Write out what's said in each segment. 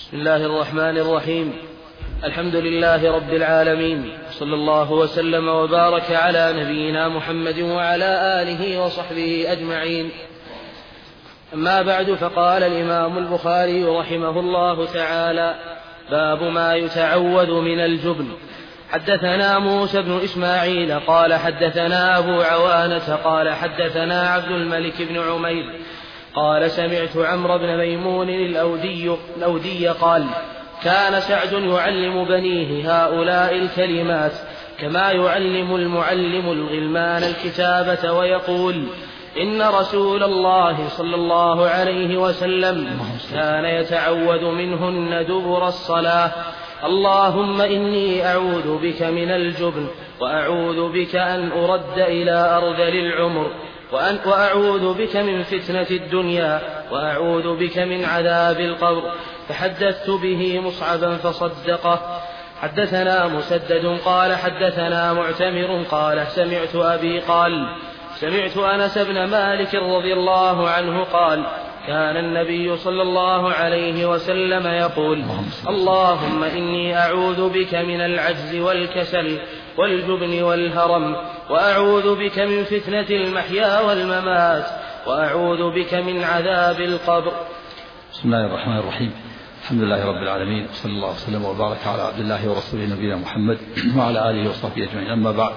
بسم الله الرحمن الرحيم. الحمد لله رب العالمين، صلى الله وسلم وبارك على نبينا محمد وعلى آله وصحبه أجمعين. أما بعد، فقال الإمام البخاري رحمه الله تعالى: باب ما يتعوذ من الجبن. حدثنا موسى بن إسماعيل قال حدثنا أبو عوانة قال حدثنا عبد الملك بن عمير قال سمعت عمرو بن ميمون الأودي قال: كان سعد يعلم بنيه هؤلاء الكلمات كما يعلم المعلم الغلمان الكتابة، ويقول: إن رسول الله صلى الله عليه وسلم كان يتعوذ منهن دبر الصلاة: اللهم إني أعوذ بك من الجبن، وأعوذ بك أن أرد إلى أرذل العمر، وأعوذ بك من فتنة الدنيا، وأعوذ بك من عذاب القبر. فحدثت به مصعبا فصدقه. حدثنا مسدد قال حدثنا معتمر قال سمعت أبي قال: سمعت أنس بن مالك رضي الله عنه قال: كان النبي صلى الله عليه وسلم يقول: اللهم إني أعوذ بك من العجز والكسل والجبن والهرم، وأعوذ بك من فتنة المحيا والممات، وأعوذ بك من عذاب القبر. بسم الله الرحمن الرحيم. الحمد لله رب العالمين، وصلى الله وسلم وبارك على عبد الله ورسوله نبينا محمد وعلى آله وصحبه أجمعين. أما بعد،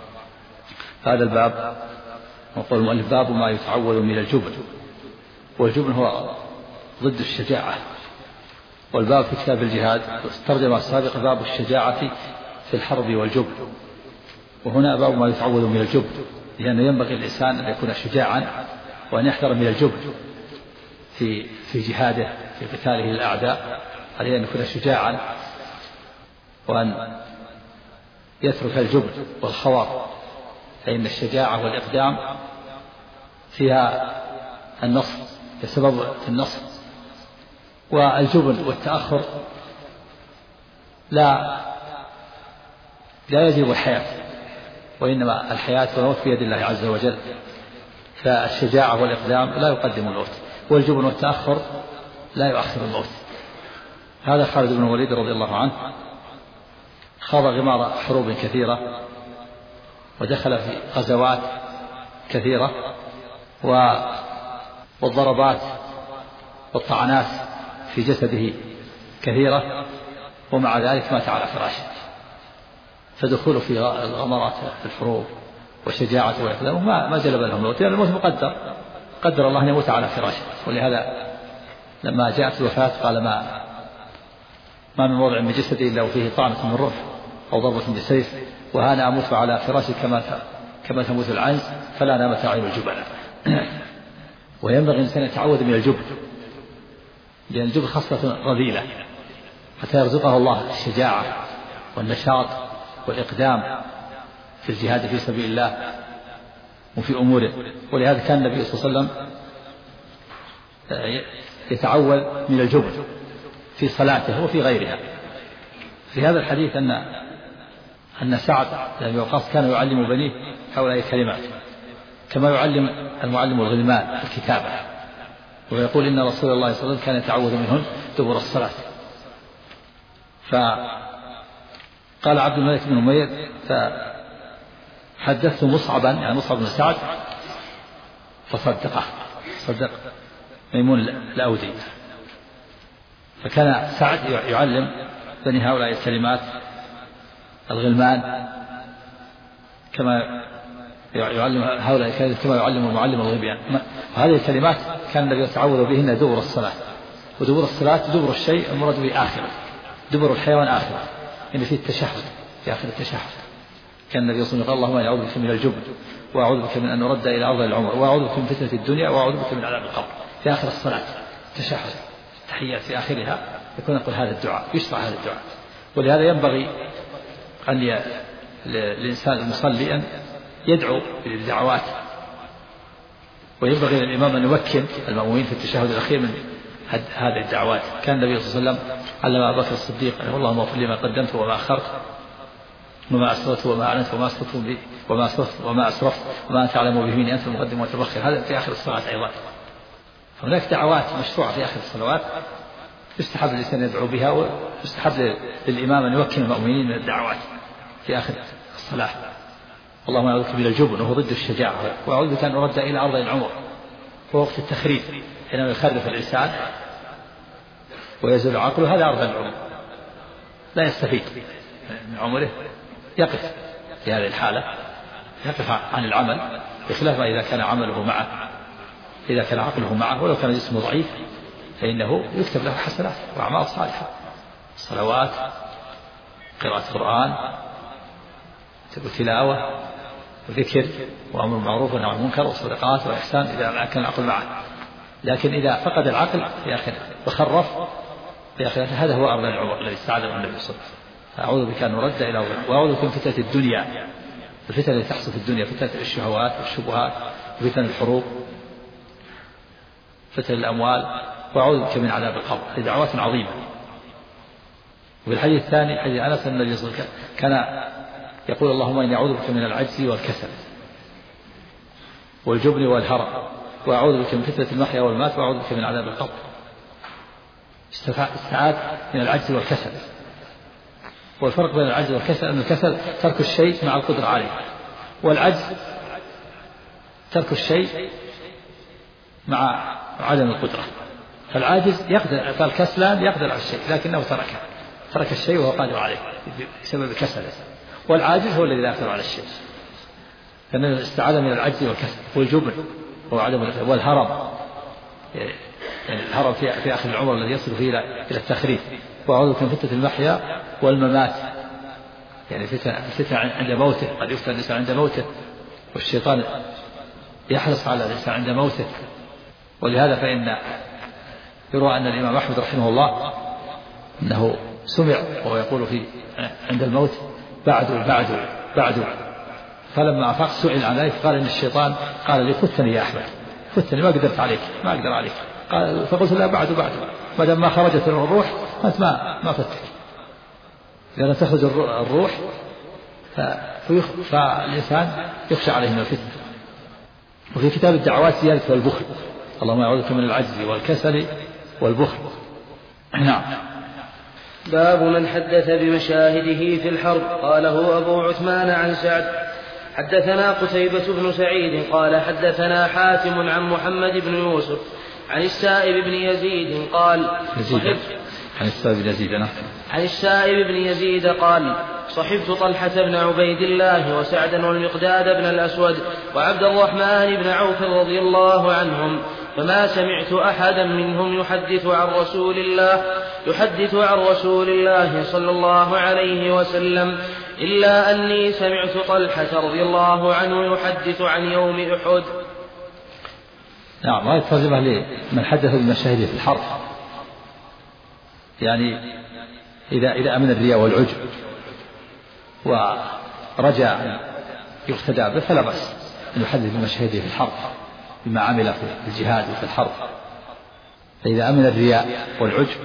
هذا الباب وقال المؤلف: باب ما يتعوذ من الجبن. والجبن هو ضد الشجاعة، والباب في كتاب الجهاد الترجمة السابقة باب الشجاعة في الحرب والجبن، وهنا باب ما يتعوذ من الجبن، لأنه ينبغي الإنسان أن يكون شجاعا وأن يحذر من الجبن في جهاده في قتاله للأعداء، عليه أن يكون شجاعا وأن يترك الجبن والخوار، فإن الشجاعة والإقدام فيها النصر، كسبب في النصر. والجبن والتأخر لا يجلب الحياة، وإنما الحياة والموت بيد الله عز وجل، فالشجاعة والإقدام لا يقدم الموت، والجبن والتأخر لا يؤخر الموت. هذا خالد بن الوليد رضي الله عنه خاض غمار حروب كثيرة، ودخل في غزوات كثيرة، والضربات والطعنات في جسده كثيرة، ومع ذلك مات على فراشه. فدخوله في الغمرات في الحروب والشجاعة والإقدام ما جلب لهم الموت، لأن الموت مقدر، قدر الله أن يموت على فراشه. ولهذا لما جاءت الوفاة قال: ما من موضع من جسدي إلا وفيه طعنة من رمح أو ضربة بسيف، وأنا أموت على فراشي كما تموت العنز، فلا نامت عين الجبناء. وينبغي الإنسان أن يتعوذ من الجبن، لأن الجبن خصلة رذيلة، حتى يرزقه الله الشجاعة والنشاط والإقدام في الجهاد في سبيل الله وفي أموره. ولهذا كان النبي صلى الله عليه وسلم يتعوذ من الجبن في صلاته وفي غيرها. في هذا الحديث أن سعد بن أبي وقاص كان يعلم بنيه هؤلاء الكلمات كما يعلم المعلم الغلمان الكتابة، ويقول: إن رسول الله صلى الله عليه وسلم كان يتعوذ منهن دبر الصلاة. فقال عبد الملك بن عمير: فحدثت مصعبا، يعني مصعب بن سعد، فصدقه، صدق ميمون الأودي. فكان سعد يعلم بني هؤلاء الكلمات الغلمان كما يعلم هؤلاء الكلمات كما يعلم المعلم الغبيان. وهذه الكلمات كان النبي يتعوذ بهن دبر الصلاة. ودبر الصلاة دبر الشيء المراد به آخره، دبر الحيوان آخره، يعني في التشهد، في آخر التشهد. كان النبي صلى الله عليه وسلم: اللهم إني أعوذ بك من الجبن، وأعوذ بك من أن نرد إلى أرذل العمر، وأعوذ بك من فتنة الدنيا، وأعوذ بك من عذاب القبر. في آخر الصلاة تشهد التحيات في آخرها يكون يقول هذا الدعاء، يشرع هذا الدعاء. ولهذا ينبغي أن للإنسان المصلي أن يدعو بالدعوات، وينبغي للإمام أن يمكن المأمومين في التشهد الأخير من هذه الدعوات. كان النبي صلى الله عليه وسلم علم أبا بكر الصديق: اللهم اغفر لي ما قدمت وما أخرت وما أسررت وما أعلنت وما أسرفت وما أنت أعلم به مني، أنت المقدم والمؤخر. هذا في آخر الصلاة أيضا. هناك دعوات مشروعة في آخر الصلوات يستحب الإنسان يدعو بها، ويستحب للإمام أن يوكل المؤمنين من الدعوات في آخر الصلاة. اللهم أعوذ بك من الجبن وهو ضد الشجاعة، وأعوذ بك أن أرد إلى أرض العمر ووقت التخريف حينما يخرف الإنسان ويزول عقله، هذا أرض العمر لا يستفيد من عمره، يقف في هذه الحالة، يقف عن العمل، بخلاف ما إذا كان عمله معه، إذا كان عقله معه ولو كان جسمه ضعيف فإنه يكتب له حسنات وأعمال صالحة، صلوات، قراءة قرآن، تلاوة، وذكر، وأمر بالمعروف والنهي عن المنكر، وصدقات وإحسان إذا كان العقل معه. لكن إذا فقد العقل في آخره وخرف في آخره، هذا هو أرض العمر الذي استعاذ من النبي صلى الله عليه وسلم. أعوذ بك أن نرد إلى وأعوذ بك من فتنة الدنيا، الفتن التي تحصل في الدنيا، فتنة الشهوات والشبهات، وفتن الحروب، فتن الأموال، وأعوذ بك من عذاب القبر. هذه دعوات عظيمة. وفي الحديث الثاني حديث أنس أن النبي صلى الله عليه وسلم كان يقول اللهم إني أعوذ بك من العجز والكسل والجبن والهرم، وأعوذ بك من فتنة المحيا والممات، وأعوذ بك من عذاب القبر. استعاذ من العجز والكسل. والفرق بين العجز والكسل أن الكسل ترك الشيء مع القدرة عليه، والعجز ترك الشيء مع عدم القدرة. فالعاجز يقدر، فالكسلان يقدر على الشيء لكنه ترك الشيء وهو قادر عليه بسبب كسله، والعاجز هو الذي لا يقدر على الشيء. فإن الاستعاذة من العجز والكسل والجبن وعدم والهرم، يعني الهرم في آخر العمر الذي يصل فيه إلى التخريف. وأعوذ بك من فتنة المحيا والممات، يعني فتنة عند موته، قد يفتن الإنسان عند موته، والشيطان يحرص على الإنسان عند موته. ولهذا فإن يروى أن الإمام أحمد رحمه الله أنه سمع وهو يقول عند الموت بعد، فلما أفاق سئل عن ذلك قال إن الشيطان قال لي فتني يا أحمد، فتني، ما قدرت عليك، ما أقدر عليك. قال فقلت لا، بعد ما دام ما خرجت الروح أنت ما فتك، لأن تخرج الروح فالإنسان يخشى عليه من الفتنة. وفي كتاب الدعوات زيادة والبخل، اللهم أعوذ بك من العجز والكسل والبخل. نعم. باب من حدث بمشاهده في الحرب. قاله أبو عثمان عن سعد حدثنا قتيبة بن سعيد قال حدثنا حاتم عن محمد بن يوسف عن السائب بن يزيد قال عن السائب بن يزيد قال صحبت طلحة بن عبيد الله وسعدا والمقداد بن الأسود وعبد الرحمن بن عوف رضي الله عنهم، فما سمعت أحدا منهم يحدث عن رسول الله صلى الله عليه وسلم إلا أني سمعت طلحة رضي الله عنه يحدث عن يوم أحد. نعم. هذه الترجمة لمن حدث بمشاهده في الحرب، يعني إذا أمن الرياء والعجب ورجى أن يقتدى به فلا بأس أن يحدث بمشاهده في الحرب بما عمل في الجهاد وفي الحرب. فإذا أمن الرياء والعجب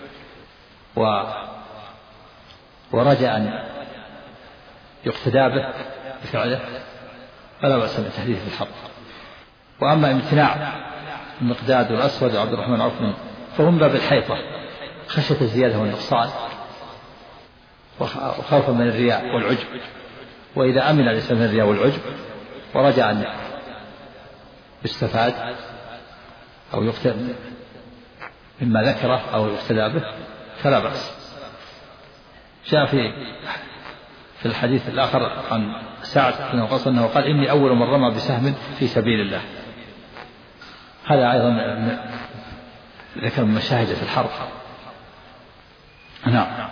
ورجى أن يقتدى به بفعله فلا بأس من تحديثه في الحرب. وأما امتناع المقداد والأسود وعبد الرحمن عوف فهم باب الحيطة خشية الزيادة والنقصان وخوفا من الرياء والعجب. وإذا أمن الإنسان من الرياء والعجب ورجى أن يستفاد أو يقتدى مما ذكره أو يقتدى به فلا بأس. جاء في الحديث الآخر عن سعد بن وقاص أنه قال إني أول من رمى بسهم في سبيل الله. هذا أيضا ذكر من مشاهد في الحرب. نعم.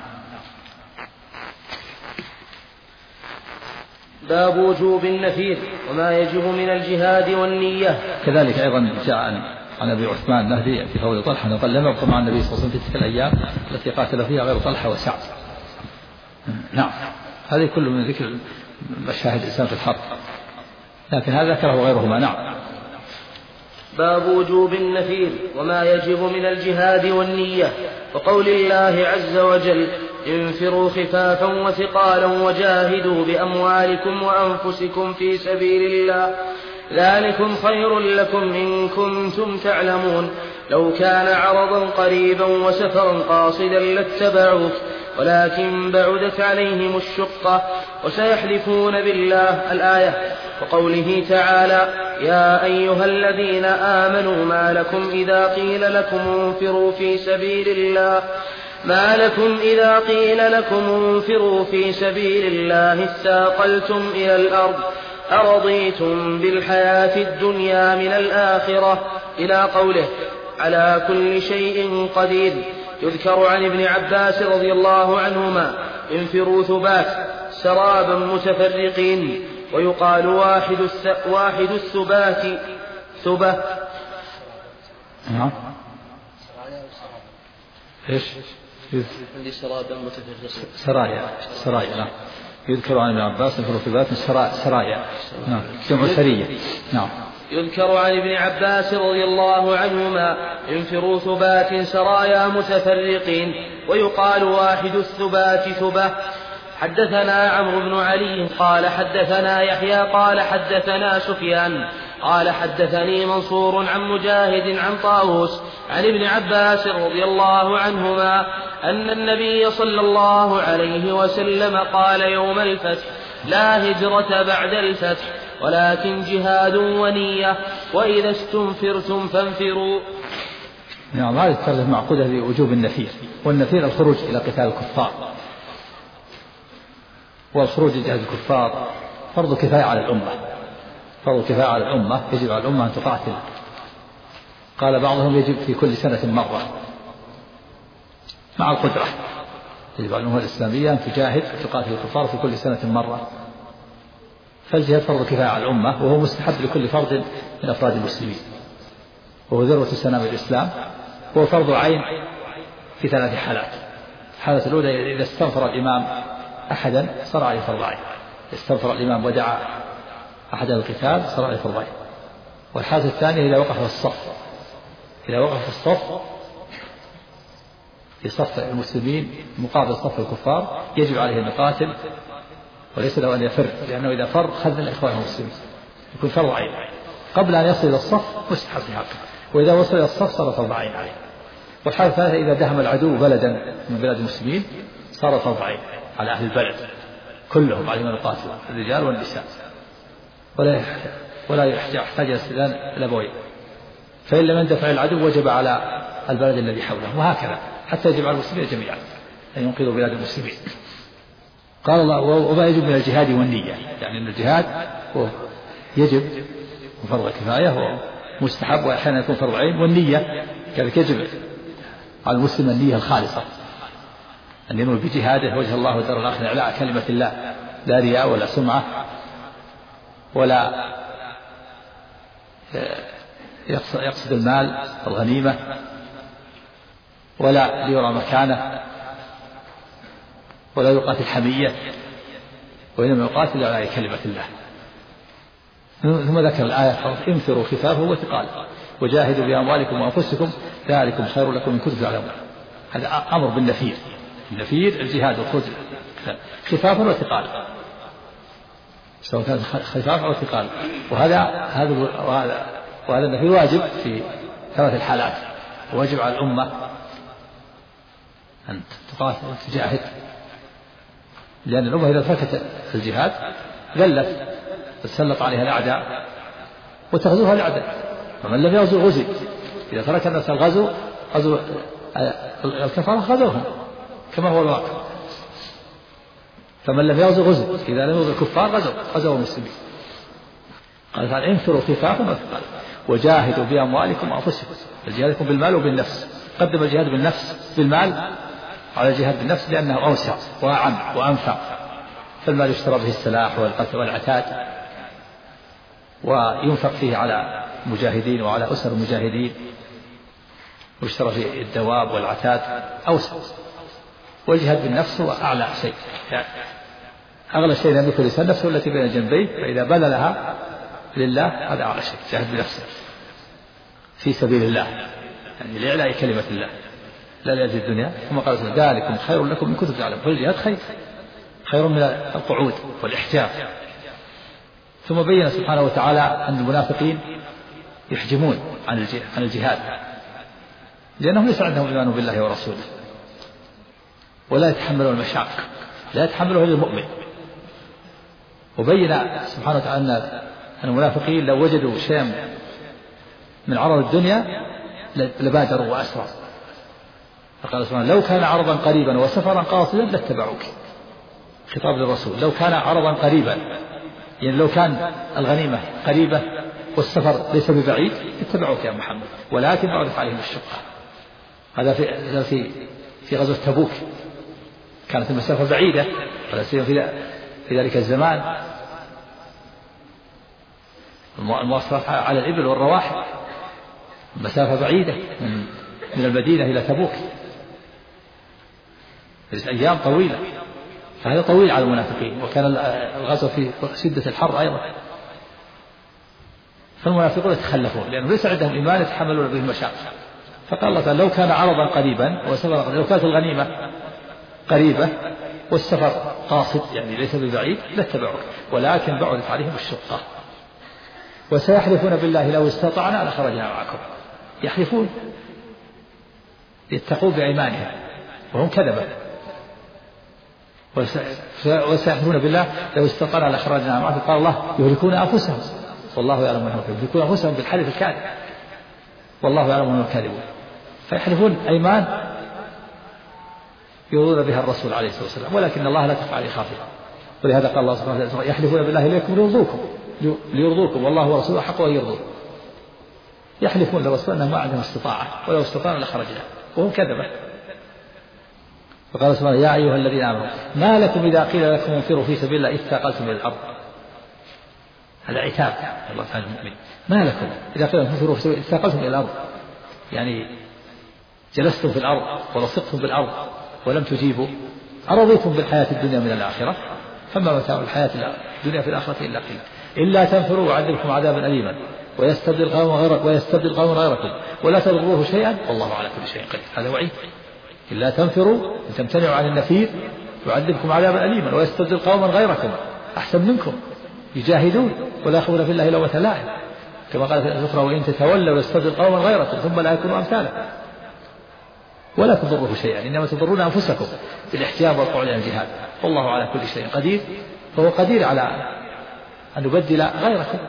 باب وجوب النفير وما يجب من الجهاد والنية. كذلك أيضا جاء عن أبي عثمان النهدي في قول طلحة قال لم يبق مع النبي صلى الله عليه وسلم في تلك الأيام التي قاتل فيها غير طلحة وسعد. نعم. هذه كله من ذكر مشاهد الإنسان في الحرب، لكن هذا ذكره غيرهما. نعم. باب وجوب النفير وما يجب من الجهاد والنية، وقول الله عز وجل انفروا خفافا وثقالا وجاهدوا بأموالكم وأنفسكم في سبيل الله ذلكم خير لكم إن كنتم تعلمون لو كان عرضا قريبا وسفرا قاصدا لاتبعوك ولكن بعدت عليهم الشقة وسيحلفون بالله الآية. وقوله تعالى يا أيها الذين آمنوا ما لكم إذا قيل لكم انفروا في سبيل الله اثاقلتم إلى الأرض أرضيتم بالحياة الدنيا من الآخرة إلى قوله على كل شيء قدير. يذكر عن ابن عباس رضي الله عنهما انفروا ثبات سرابا متفرقين ويقال واحد الثبات ثبة. نعم ايش عندي سرابا متفرقين سرايا نعم. يذكر عن ابن عباس انفروا ثبات سرايا نعم جمع سرية. نعم. يذكر عن ابن عباس رضي الله عنهما انفروا ثبات سرايا متفرقين ويقال واحد الثبات ثبة. حدثنا عمرو بن علي قال حدثنا يحيى قال حدثنا سفيان قال حدثني منصور عن مجاهد عن طاووس عن ابن عباس رضي الله عنهما أن النبي صلى الله عليه وسلم قال يوم الفتح لا هجرة بعد الفتح ولكن جهاد ونية وإذا استنفرتم فانفروا. نعم. هذه الترجمة معقودة بوجوب النفير، والنفير الخروج إلى قتال الكفار، والخروج لجهاد الكفار فرض كفاية على الأمة، فرض كفاية على الأمة، يجب على الأمة أن تقاتل. قال بعضهم يجب في كل سنة مرة مع القدرة، يجب على الأمة الإسلامية أن تجاهد وتقاتل الكفار في كل سنة مرة. فالجهاد فرض كفاية على الأمة، وهو مستحب لكل فرد من أفراد المسلمين، وهو ذروة سنام الإسلام، وهو فرض عين في 3 حالات. الحالة الأولى إذا استنفر الإمام أحدا صار عليه فرض عين، استنفر الإمام ودعا أحد القتال صار عليه فرض عين. والحالة الثانية إذا وقف الصف، إذا وقف الصف في صف المسلمين مقابل صف الكفار يجب عليه أن يقاتل وليس له أن يفر، لأنه إذا فر خذل الإخوان المسلمين، يكون فرض عين. قبل أن يصل إلى الصف مستحب في حقه، وإذا وصل إلى الصف صار فرض عين عليه. والحالة الثالثة إذا دهم العدو بلدا من بلاد المسلمين صار فرض عين على أهل البلد كلهم عليهم أن يقاتلوا الرجال والنساء، ولا يحتاج استئذان الأبوين. فإن لم يندفع العدو وجب على البلد الذي حوله، وهكذا حتى يجب على المسلمين جميعا أن ينقذوا بلاد المسلمين. قال الله وما يجب من الجهاد والنية، يعني أن الجهاد يجب فرض كفاية ومستحب، وأحيانا يكون فرض عين. والنية كذلك يجب على المسلم النية الخالصة، أن ينوي بجهاده وجه الله والدار الآخرة إعلاء كلمة الله، لا رياء ولا سمعة ولا يقصد المال الغنيمة ولا ليرى مكانه ولا يقاتل حمية، وإنما يقاتل على كلمة الله. ثم ذكر الآية انفروا خفافا وثقالا وجاهدوا بأموالكم وأنفسكم ذلكم خير لكم إن كنتم تعلمون. هذا أمر بالنفير، النفير الجهاد والخروج خفافا وثقالا، سواء كان خفافا أو ثقالا. وهذا النفير واجب في 3 الحالات، واجب على الأمة أن تقاتل وتجاهد، لأن الأمة إذا تركت الجهاد ذلت تسلط عليها الأعداء وتغزوها الأعداء، فمن لم يغزو غزي. إذا ترك الناس الغزو غزو الكفار غزوهم كما هو الواقع، فمن لم يغزو غزو، إذا لم يغزو الكفار غزوا المسلمين. قال تعالى انفروا خفافا وثقالا وجاهدوا بأموالكم وأنفسكم. الجهاد يكون بالمال وبالنفس، قدم الجهاد بالنفس بالمال على الجهاد بالنفس لأنه أوسع وأعم وأنفع، فالمال يشترى به السلاح والقتل والعتاد، وينفق فيه على المجاهدين وعلى أسر المجاهدين، ويشترى فيه الدواب والعتاد أوسع. والجهاد بالنفس هو أعلى شيء، يعني أغلى شيء لم يكن لسان نفسه التي بين جنبيه، فإذا بذلها لله هذا أعلى شيء، جهاد بنفسه في سبيل الله، يعني لإعلاء كلمة الله لا لأجل الدنيا. ثم قال ذلكم خير لكم إن كنتم تعلمون. فالجهاد خير من القعود والإحجاب، ثم بين سبحانه وتعالى أن المنافقين يحجمون عن الجهاد، لأنهم ليس عندهم إيمان بالله ورسوله، ولا يتحملون المشاق، لا يتحمله إلا المؤمن. وبين سبحانه وتعالى أن المنافقين لو وجدوا شيئا من عرض الدنيا لبادروا وأسرعوا. فقال سبحانه: لو كان عرضا قريبا وسفرا قاصدا لاتبعوك. خطاب للرسول: لو كان عرضا قريبا، يعني لو كان الغنيمة قريبة والسفر ليس ببعيد اتبعوك يا محمد، ولكن بعدت عليهم الشقة. هذا في غزوة تبوك كانت المسافة بعيدة، ولا سيما في ذلك الزمان المواصلات على الإبل والرواحل، مسافة بعيدة من المدينة إلى تبوك، أيام طويلة، فهذا طويل على المنافقين. وكان الغزو في شدة الحر أيضا، فالمنافقون يتخلفون لأنه ليس عندهم إيمان يتحملون به المشاق. فقال الله تعالى: لو كان عرضا قريبا وسفرا، لو كانت الغنيمة قريبة والسفر قاصد يعني ليس ببعيد لاتبعوك، ولكن بعدت عليهم الشقة. وسيحلفون بالله لو استطعنا لخرجنا معكم. يحلفون يتقون بأيمانهم وهم كذبة. وسيحلفون بالله لو استطعنا لخرجنا معكم. قال الله: يهلكون أنفسهم والله يعلم أنهم كاذبون. يهلكون أنفسهم بالحلف الكاذب والله يعلم أنهم كاذبون. فيحلفون أيمان يرضون بها الرسول عليه الصلاة والسلام، ولكن الله لا تخفى عليه خافية. ولهذا قال الله سبحانه وتعالى: يحلفون بالله إليكم ليرضوكم والله ورسوله حق أن يرضوه. يحلفون للرسول أنهم ما عندهم استطاعة، ولو استطاعوا لخرجنا وهم كذبة. فقال سبحانه: يا أيها الذين آمنوا ما لكم إذا قيل لكم انفروا في سبيل الله اثاقلتم إلى الأرض. هذا عتاب الله تعالى المؤمن. ما لكم إذا قيل لكم انفروا في سبيل الله اثاقلتم إلى الأرض، يعني جلستم في الأرض ولصقتم بالأرض ولم تجيبوا. أرضيتم بالحياة الدنيا من الآخرة، فما متاع الحياة الدنيا في الآخرة إلا قليل. إلا تنفروا يعذبكم عذابا أليما ويستبدل قوما غيركم ولا تضروه شيئا والله على كل شيء قدير. هذا وعيد. إلا تنفروا إن تمتنعوا عن النفير يعذبكم عذابا أليما ويستبدل قوما غيركم أحسن منكم يجاهدون ولا يخافون في الله لومة لائم، كما قال في الآية الأخرى: وإن تتولوا يستبدل قوما غيركم ثم لا يكونوا أمثالكم ولا تضروه شيئا إنما تضرون أنفسكم بالاحتياط والقعود عن الجهاد والله على كل شيء قدير. فهو قدير على أن يبدل غيركم،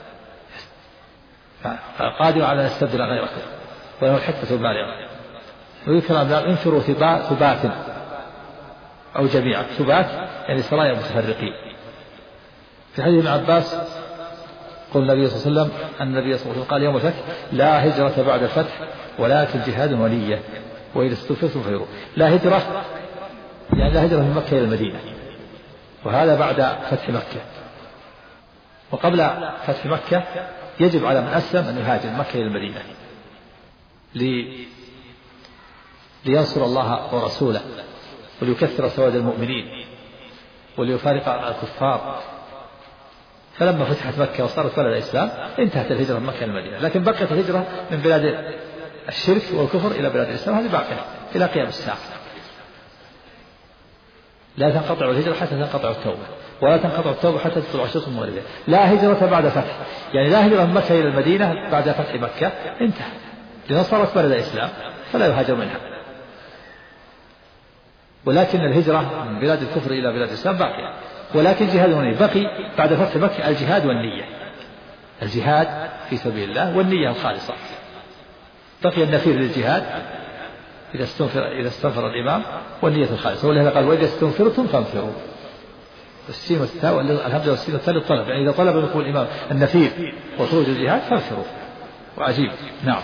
قادر على أن يستبدل غيركم وله الحكمة البالغة. ويذكر أن انفروا ثبات أو جميعا. ثبات يعني سرايا متفرقين. في حديث ابن عباس قال النبي صلى الله عليه وسلم أن النبي صلى الله عليه وسلم قال يوم الفتح: لا هجرة بعد الفتح ولكن جهاد ونية وإذا استنفرتم فانفروا. لا هجرة يعني لا هجرة من مكة إلى المدينة، وهذا بعد فتح مكة. وقبل فتح مكة يجب على من أسلم أن يهاجر من مكة إلى المدينة لينصر الله ورسوله وليكثر سواد المؤمنين وليفارق الكفار. فلما فتحت مكة وصارت بلد الإسلام انتهت الهجرة من مكة إلى المدينة، لكن بقيت الهجرة من بلاد الشرك والكفر إلى بلاد الإسلام، هذه باقية إلى قيام الساعة. لا تنقطع الهجرة حتى تنقطع التوبة، ولا تنقطع التوبة حتى تطلع الشمس من مغربها. لا هجرة بعد فتح، يعني لا هجرة من مكة إلى المدينة بعد فتح مكة، انتهى لأنها صارت بلد الإسلام فلا يهاجر منها. ولكن الهجرة من بلاد الكفر إلى بلاد الإسلام باقية، ولكن جهاد ونية. بقي بعد فتح مكة الجهاد والنية، الجهاد في سبيل الله والنية الخالصة. بقي النفير للجهاد إذا استنفر الإمام والنية الخالصة. ولهذا قال: وإذا استنفرتم فانفروا. السين والتاء الهمزة والسين والتاء للطلب، يعني إذا طلب منكم الإمام النفير وخروج الجهاد فانفروا. وعجيب. نعم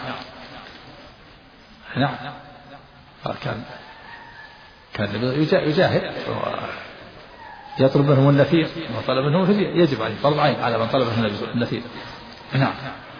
كان يجاهد يطلب منهم النفير وطلب منهم الفدية، يجب عليه فرض عين على من طلب منهم النفير. نعم.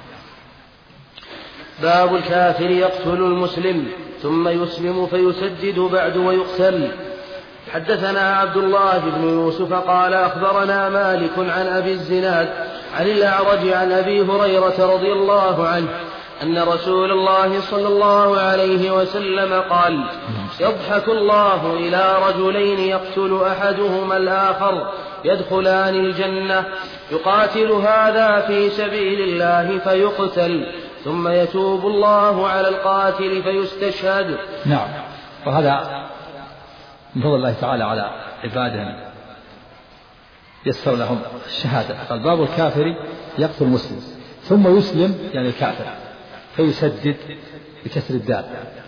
باب الكافر يقتل المسلم ثم يسلم فيسدد بعد ويقتل. حدثنا عبد الله بن يوسف قال أخبرنا مالك عن أبي الزناد عن الأعرج عن أبي هريرة رضي الله عنه أن رسول الله صلى الله عليه وسلم قال: يضحك الله إلى رجلين يقتل أحدهما الآخر يدخلان الجنة، يقاتل هذا في سبيل الله فيقتل، ثم يتوب الله على القاتل فيستشهد. نعم. وهذا من فضل الله تعالى على عباده يسر لهم الشهادة. قال باب الكافر يقتل المسلم ثم يسلم، يعني الكافر، فيسدد بكسر الدال،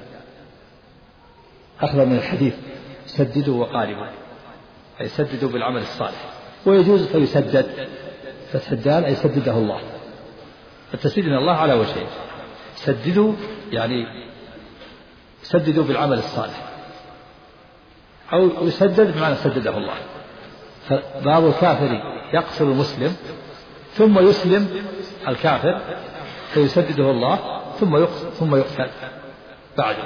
أخذ من الحديث سددوا وقاربوا، أي سددوا بالعمل الصالح. ويجوز فيسدد فتح الدال أي سدده الله. التسديد من الله على وجهين: سددوا يعني سددوا بالعمل الصالح، أو يسدد بمعنى سدده الله. فباب الكافر يقتل المسلم ثم يسلم الكافر فيسدده الله ثم يقتل بعده.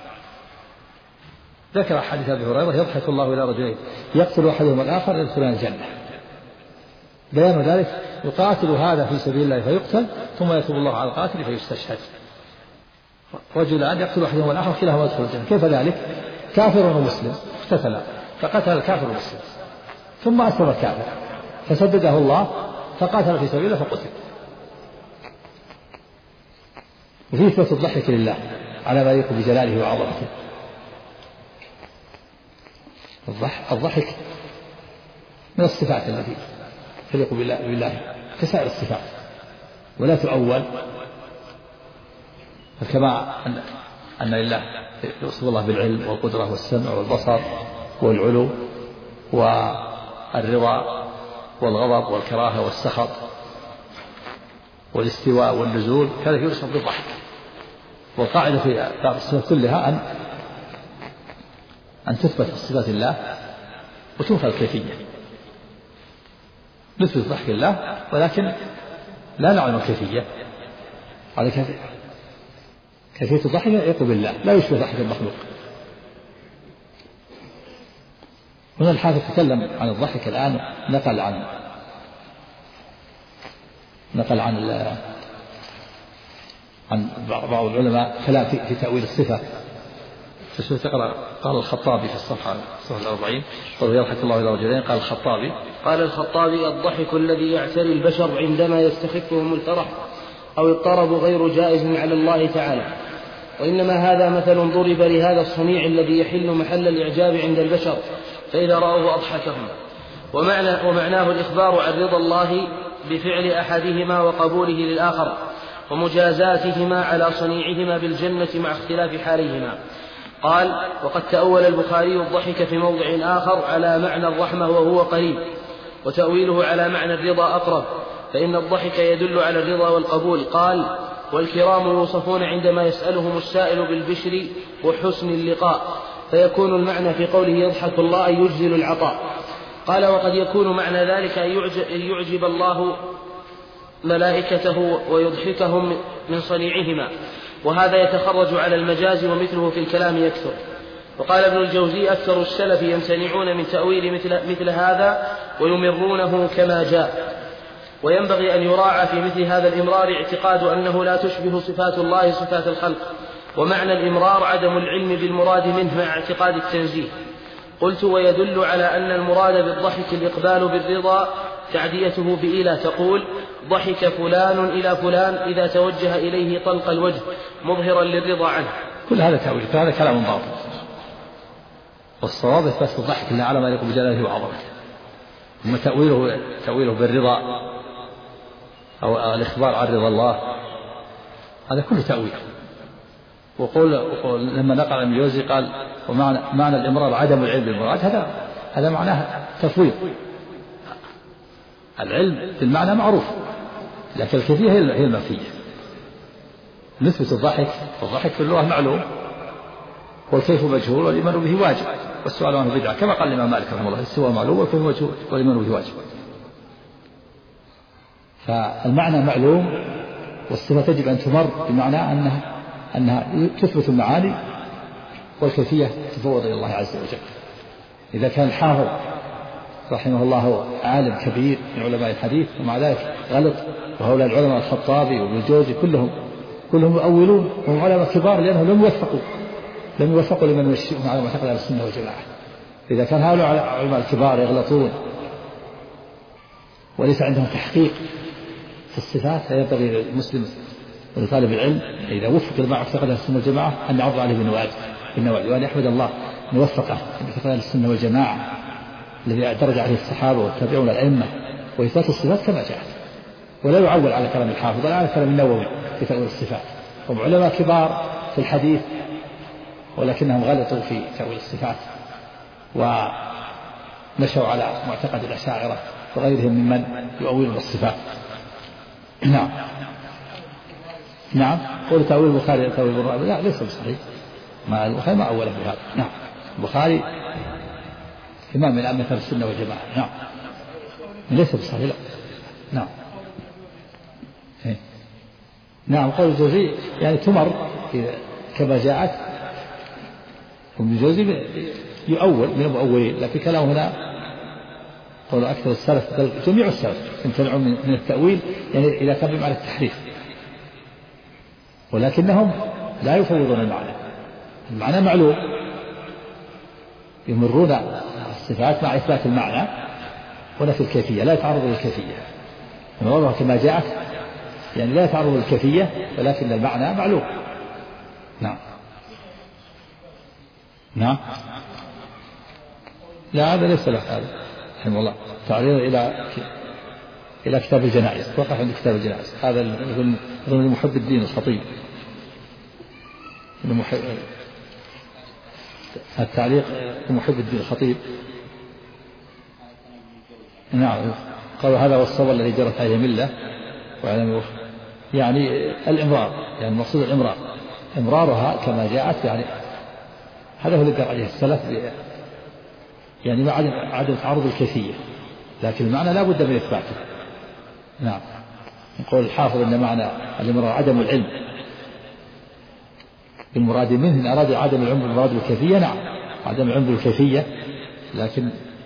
ذكر حديث أبي هريرة: يضحك الله إلى رجلين يقتل أحدهما الآخر يدخلان الجنة. بيان ذلك: يقاتل هذا في سبيل الله فيقتل، ثم يتوب الله على القاتل فيستشهد. رجلان يقتل أحدهما الآخر كلاهما يدخل الجنة. كيف ذلك؟ كافر ومسلم اقتتلا، فقتل الكافر المسلم، ثم أسلم الكافر فسدده الله فقاتل في سبيله فقتل. وفيه إثبات الضحك لله على ما يليق بجلاله وعظمته. الضحك من الصفات التي تليق بالله كسائر الصفات، ولا تؤول. كما أن لله يوصف الله بالعلم والقدرة والسمع والبصر والعلو والرضا والغضب والكراهة والسخط والاستواء والنزول، كذا يوصف بالضحك. والقاعدة في بعض الصفات كلها أن تثبت صفات الله وتنفى الكيفية. نثبت ضحك الله ولكن لا نعلم الكيفية. على كيفية الضحك يليق بالله، لا يشبه ضحك المخلوق. هنا الحافظ تكلم عن الضحك الآن، نقل عن بعض العلماء كلام في تأويل الصفة. قال الخطابي في الصفحة 40: قال يضحك الله إلى رجلين. قال الخطابي: الضحك الذي يعتري البشر عندما يستخفهم الفرح أو الطرب غير جائز على الله تعالى، وإنما هذا مثل ضرب لهذا الصنيع الذي يحل محل الإعجاب عند البشر، فإذا رأوه أضحكهم. ومعناه الإخبار عن رضا الله بفعل أحدهما وقبوله للآخر، ومجازاتهما على صنيعهما بالجنة مع اختلاف حاليهما. قال: وقد تأول البخاري الضحك في موضع آخر على معنى الرحمة وهو قريب، وتأويله على معنى الرضا أقرب، فإن الضحك يدل على الرضا والقبول. قال: والكرام يوصفون عندما يسألهم السائل بالبشر وحسن اللقاء، فيكون المعنى في قوله يضحك الله أن يجزل العطاء. قال: وقد يكون معنى ذلك أن يعجب الله ملائكته ويضحكهم من صنيعهما، وهذا يتخرج على المجاز ومثله في الكلام يكثر. وقال ابن الجوزي: أكثر السلف يمتنعون من تأويل مثل هذا ويمرونه كما جاء. وينبغي أن يراعى في مثل هذا الإمرار اعتقاد أنه لا تشبه صفات الله صفات الخلق، ومعنى الإمرار عدم العلم بالمراد منه مع اعتقاد التنزيه. قلت: ويدل على أن المراد بالضحك الإقبال بالرضا تعديته بإلى، تقول: ضحك فلان إلى فلان إذا توجه إليه طلق الوجه مظهرا للرضا عنه. كل هذا تأويل، هذا كلام باطل. والصواب إثبات الضحك إلا على ما يليق بجلاله وعظمته. أما تأويله بالرضا أو الإخبار عن رضا الله هذا كله تأويل. وقول لما نقل ابن الجوزي قال: ومعنى الإمرار عدم العلم بالمراد، هذا معناه تفويض. العلم بالمعنى معروف، لكن الكيفية هي المنفية. نثبت الضحك، والضحك في اللغة معلوم، والكيف مجهول والإيمان به واجب، والسؤال عنه بدعة، كما قال الإمام مالك رحمه الله: السؤال معلوم والكيف مجهول والإيمان به واجب. فالمعنى معلوم، والصفة تجب أن تمر بمعنى أنها تثبت المعاني، والكيفية تفوض إلى الله عز وجل. إذا كان الحافظ رحمه الله عالم كبير من علماء الحديث ومع ذلك غلط، وهؤلاء العلماء الخطابي وابن الجوزي كلهم يؤولون، وهم علماء كبار لأنهم لم يوفقوا لمن يمشيهم على معتقد أهل السنة والجماعة. إذا كان هؤلاء علماء الكبار يغلطون وليس عندهم تحقيق في الصفات، فينبغي للمسلم ولطالب العلم إذا وفق لما اعتقد السنة والجماعة أن يعض عليه بالنواجذ وأن يحمد الله أن وفقه لاعتقاد السنة والجماعة الذي درج عليه الصحابة والتابعون الأئمة، وإثبات الصفات كما جاءت، ولا يعول على كلام الحافظ ولا على كلام النووي في تأويل الصفات. هم علماء كبار في الحديث ولكنهم غلطوا في تأويل الصفات ومشوا على معتقد الأشاعرة وغيرهم ممن يؤولون الصفات. نعم. نعم. قول تأويل البخاري تأويل الرابع لا ليس بصحيح، ما البخاري ما أوله بهذا. نعم. البخاري إمام من أئمة السنة والجماعة. نعم. ليس بصحيح لا. نعم. نعم. قول الجوزي يعني تمر كما جاءت، وابن الجوزي يؤول من المؤولين، لكن كلامه هنا قول أكثر السلف بل جميع السلف يمتنعون من التأويل يعني إذا كان بمعنى التحريف، ولكنهم لا يفوضون المعنى معلوم، يمرون الصفات مع إثبات المعنى ونفي الكيفية، لا يتعرض للكيفية ونوضح كما جاءت، يعني لا يتعرض للكيفية ولكن المعنى معلوم. نعم. نعم. لا هذا ليس له هذا رحمه الله تعريض إلى كتاب الجنائز، وقف عند كتاب الجنائز. هذا يقول محب الدين الخطيب، التعليق محب الدين الخطيب. نعم. قال هذا هو الصواب الذي جرت عليه ملة يعني الإمرار، يعني المقصود الإمرار، إمرارها كما جاءت، يعني هذا هو اللي جرى عليه السلف، يعني مع عدم تعرض الكيفية، لكن المعنى لا بد من إثباته. نعم. يقول الحافظ أن معنى الإمرار عدم العلم بالمراد منه، إن أراد عدم العلم بالمراد بالكيفية نعم عدم العلم بالكيفية، لكن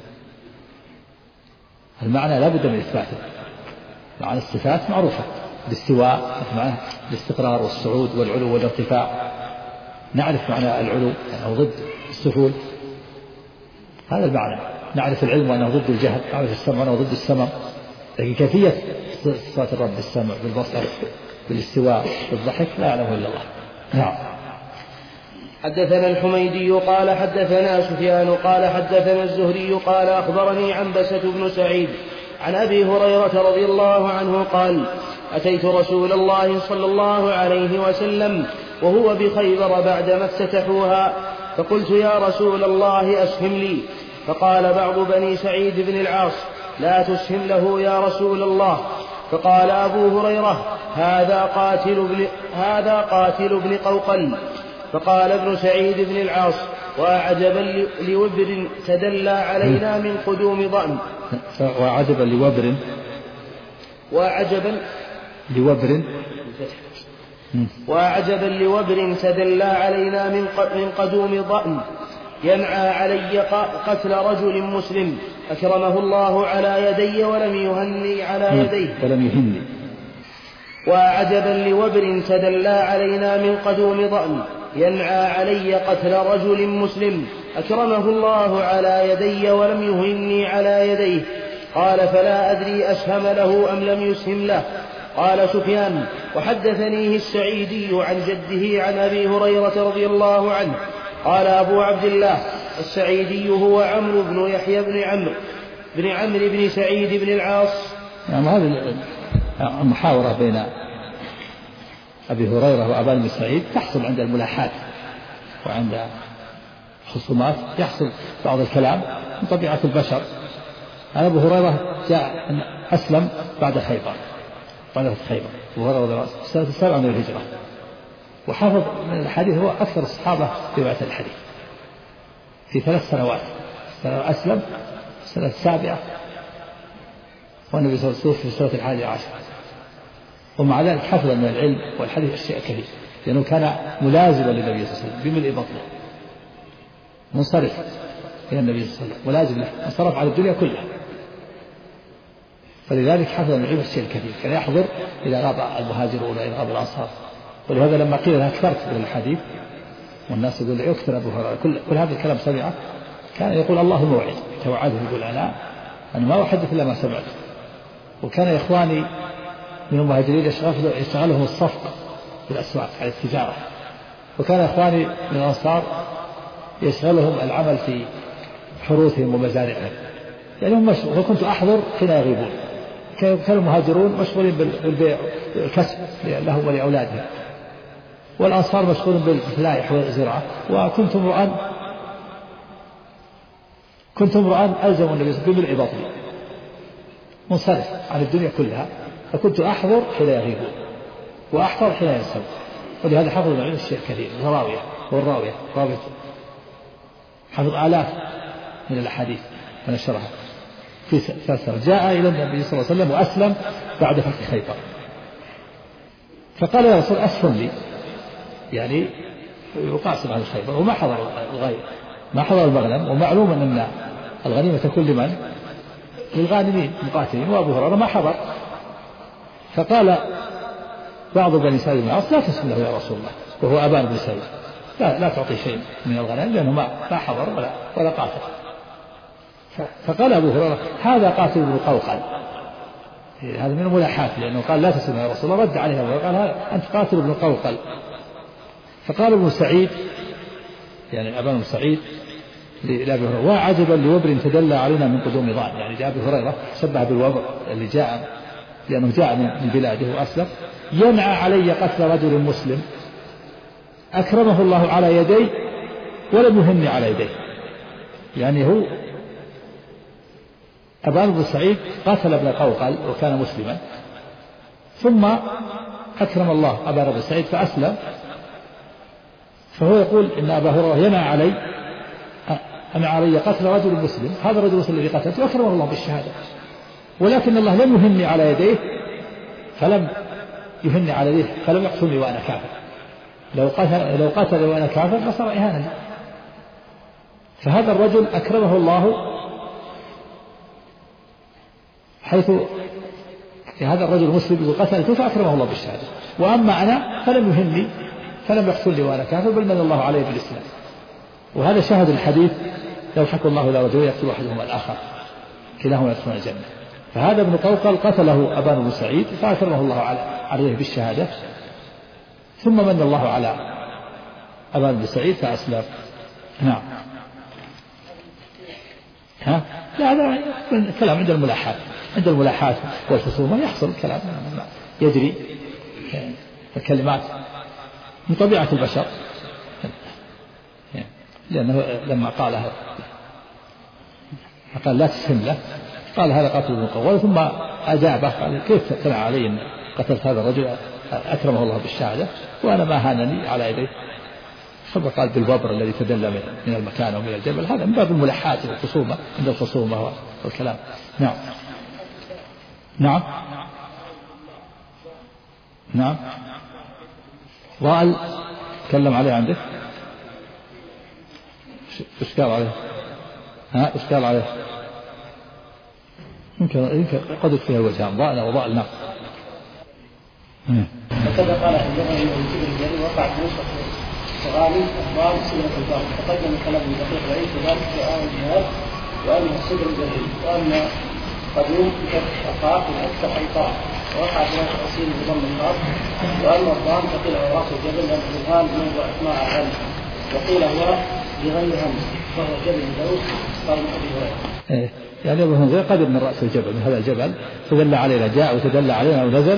المعنى لا بد من إثباته. معنى الصفات معروفة، الاستواء معناه الاستقرار والصعود والعلو والارتفاع، نعرف معنى العلو أنه ضد السفول، هذا المعنى. نعرف العلم وأنه ضد الجهل، نعرف السمع وأنه ضد السمع، لكن كيفية صفات الرب بالسمع بالبصر بالاستواء بالضحك لا يعلمه إلا الله. نعم. حدثنا الحميدي قال حدثنا سفيان قال حدثنا الزهري قال أخبرني عنبسة بن سعيد عن أبي هريرة رضي الله عنه قال أتيت رسول الله صلى الله عليه وسلم وهو بخيبر بعدما افتتحوها، فقلت يا رسول الله أسهم لي، فقال بعض بني سعيد بن العاص لا تسهم له يا رسول الله، فقال أبو هريرة هذا قاتل ابن قوقل، فقال ابن سعيد بن العاص وأعجبا لوبر تدلى علينا من قدوم ضأن. وعجبا لوبر وأعجبا لوبر تدلى علينا من قدوم ضأن ينعى علي قتل رجل مسلم أكرمه الله على يدي ولم يهني على يديه. وأعجبا لوبر تدلى علينا من قدوم ضأن ينعى علي قتل رجل مسلم أكرمه الله على يدي ولم يهني على يديه. قال فلا أدري أسهم له أم لم يسهم له. قال سفيان وحدثنيه السعيدي عن جده عن أبي هريرة رضي الله عنه. قال أبو عبد الله السعيدي هو عمرو بن يحيى بن عمرو بن سعيد بن العاص. يعني هذه المحاورة بين أبي هريرة وأبان بن سعيد تحصل عند الملاحات وعند خصومات، يحصل بعض الكلام من طبيعة البشر. أبو هريرة جاء أسلم بعد خيبر، أبو هريرة سنة 7 من الهجرة، وحافظ من الحديث، هو أكثر الصحابة في رواية الحديث في 3 سنوات. أسلم سنة 7 والنبي صلى الله عليه وسلم في سنة 11، ومع ذلك حفظ من العلم والحديث أشياء كثيرة، لأنه كان ملازما للنبي صلى الله عليه وسلم بملء بطنه، منصرف إلى النبي صلى الله عليه وسلم ولازم له، انصرف على الدنيا كلها، فلذلك حفظ من العلم أشياء كثيرة، كان يحضر إذا غاب المهاجرون وإذا غاب الأنصار. ولهذا لما قيل لها أكثرت من الحديث والناس يقول يكثر أبو هريرة كل هذا الكلام سمعه، كان يقول الله موعد، توعده يقول أنا ما أحدث إلا ما سمعت، وكان إخواني من المهاجرين يشتغلهم الصفق في الأسواق على التجارة، وكان إخواني من الأنصار يشغلهم العمل في حروثهم ومزارعهم، يعني هم وكنت أحضر حين يغيبون. كان المهاجرون مشغولين بالبيع والكسب لهم ولأولادهم، والأنصار مشغولين بالفلاح والزراعة. وكنت امرأ ألزم النبي صلى الله عليه وسلم بملء بطني منصرف عن الدنيا كلها، فكنت أحضر حين يغيبون وأحضر حين ينسون. ولهذا حفظ العلم الشيء كثير. والراوية حفظ آلاف من الأحاديث ونشرها في ثلاثة. جاء إلى النبي صلى الله عليه وسلم وأسلم بعد فتح خيبر، فقال يا رسول أسلم لي، يعني يقاسم على خيبر، وما حضر الغيب، ما حضر المغنم، ومعلوم أن الغنيمة تكون لمن؟ للغانمين مقاتلين، وأبو هريرة ما حضر. فقال بعض بني سعيد بن العاص لا تسلم له يا رسول الله، وهو أبان بن سعيد، لا تعطي شيء من الغنائم لأنه ما حضر ولا قاتل. فقال أبو هريرة هذا قاتل بن قوقل، هذا من الملاحات، لأنه قال لا تسلم يا رسول الله، رد عليه وقال أنت قاتل بن قوقل. فقال ابن سعيد، يعني أبان بن سعيد لأبي هريرة وعجبا لوبر تدلى علينا من قدوم ضان، يعني لأبي هريرة شبه بالوبر اللي جاء لأنه جاء من بلاده وأسلم، ينعى علي قتل رجل مسلم أكرمه الله على يدي ولم يهني على يديه. يعني هو أبان بن سعيد قاتل ابن قوقل وكان مسلما، ثم أكرم الله أبان بن سعيد فأسلم، فهو يقول إن أبا هريرة ينعى علي قتل رجل مسلم، هذا الرجل المسلم الذي قتلته أكرمه الله بالشهادة، ولكن الله لم يهني على يديه، فلم يهني على يديه فلم يقتلني وأنا كافر، لو قتل وأنا كافر فصار إهانة. فهذا الرجل أكرمه الله حيث هذا الرجل المسلم قتلته فأكرمه الله بالشهادة، وأما أنا فلم يهني فلم يقتلني وأنا كافر، بل من الله عليه بالإسلام. وهذا شاهد الحديث يضحك الله إلى رجل يقتل أحدهما الآخر كلاهما يدخلون الجنة. فهذا ابن قوقل قتله أبان بن سعيد فأكرمه الله عليه بالشهادة، ثم من الله على أبان بن سعيد فأسلم. نعم. لا هذا كلام عند الملاحات والخصومة يحصل كلام يجري، الكلمات من طبيعة البشر، لأنه لما قال لا تسهم له قال هذا قاتل ابن قوقل، ثم أجابه قال كيف تنعى علي إن قتلت هذا الرجل أكرمه الله بالشهادة وأنا ما هانني على يديه. ثم قال بالوبر الذي تدلى من المكان ومن الجبل، هذا من باب الملحات والخصومة عند الخصومة والكلام. نعم. وقال تكلم عليه عندك إشكال عليه، إشكال عليه يمكن قد فيها الوجهان ضاء وضاء نعم. وكذا قال حدثنا ابن كبر الجرير وقع في نسخة غالي أخبار سيرة الباب، تقدم كلام دقيق رئيس ذلك سؤال الجهاد وأنه الصدر الجليل، وأن قدوم بفتح القاف الأكثر أيطاع، ووقع في نسخة أصيل بضم القاف، وأن الضام تقيل على رأس الجبل لأن الإبهام منذ أسماء العلم، وقيل هو بغير همس وهو جبل دوس قال أبي هريرة. يعني أبو هريرة قدم من رأس الجبل، من هذا الجبل تدل علينا، جاء وتدل علينا ونزل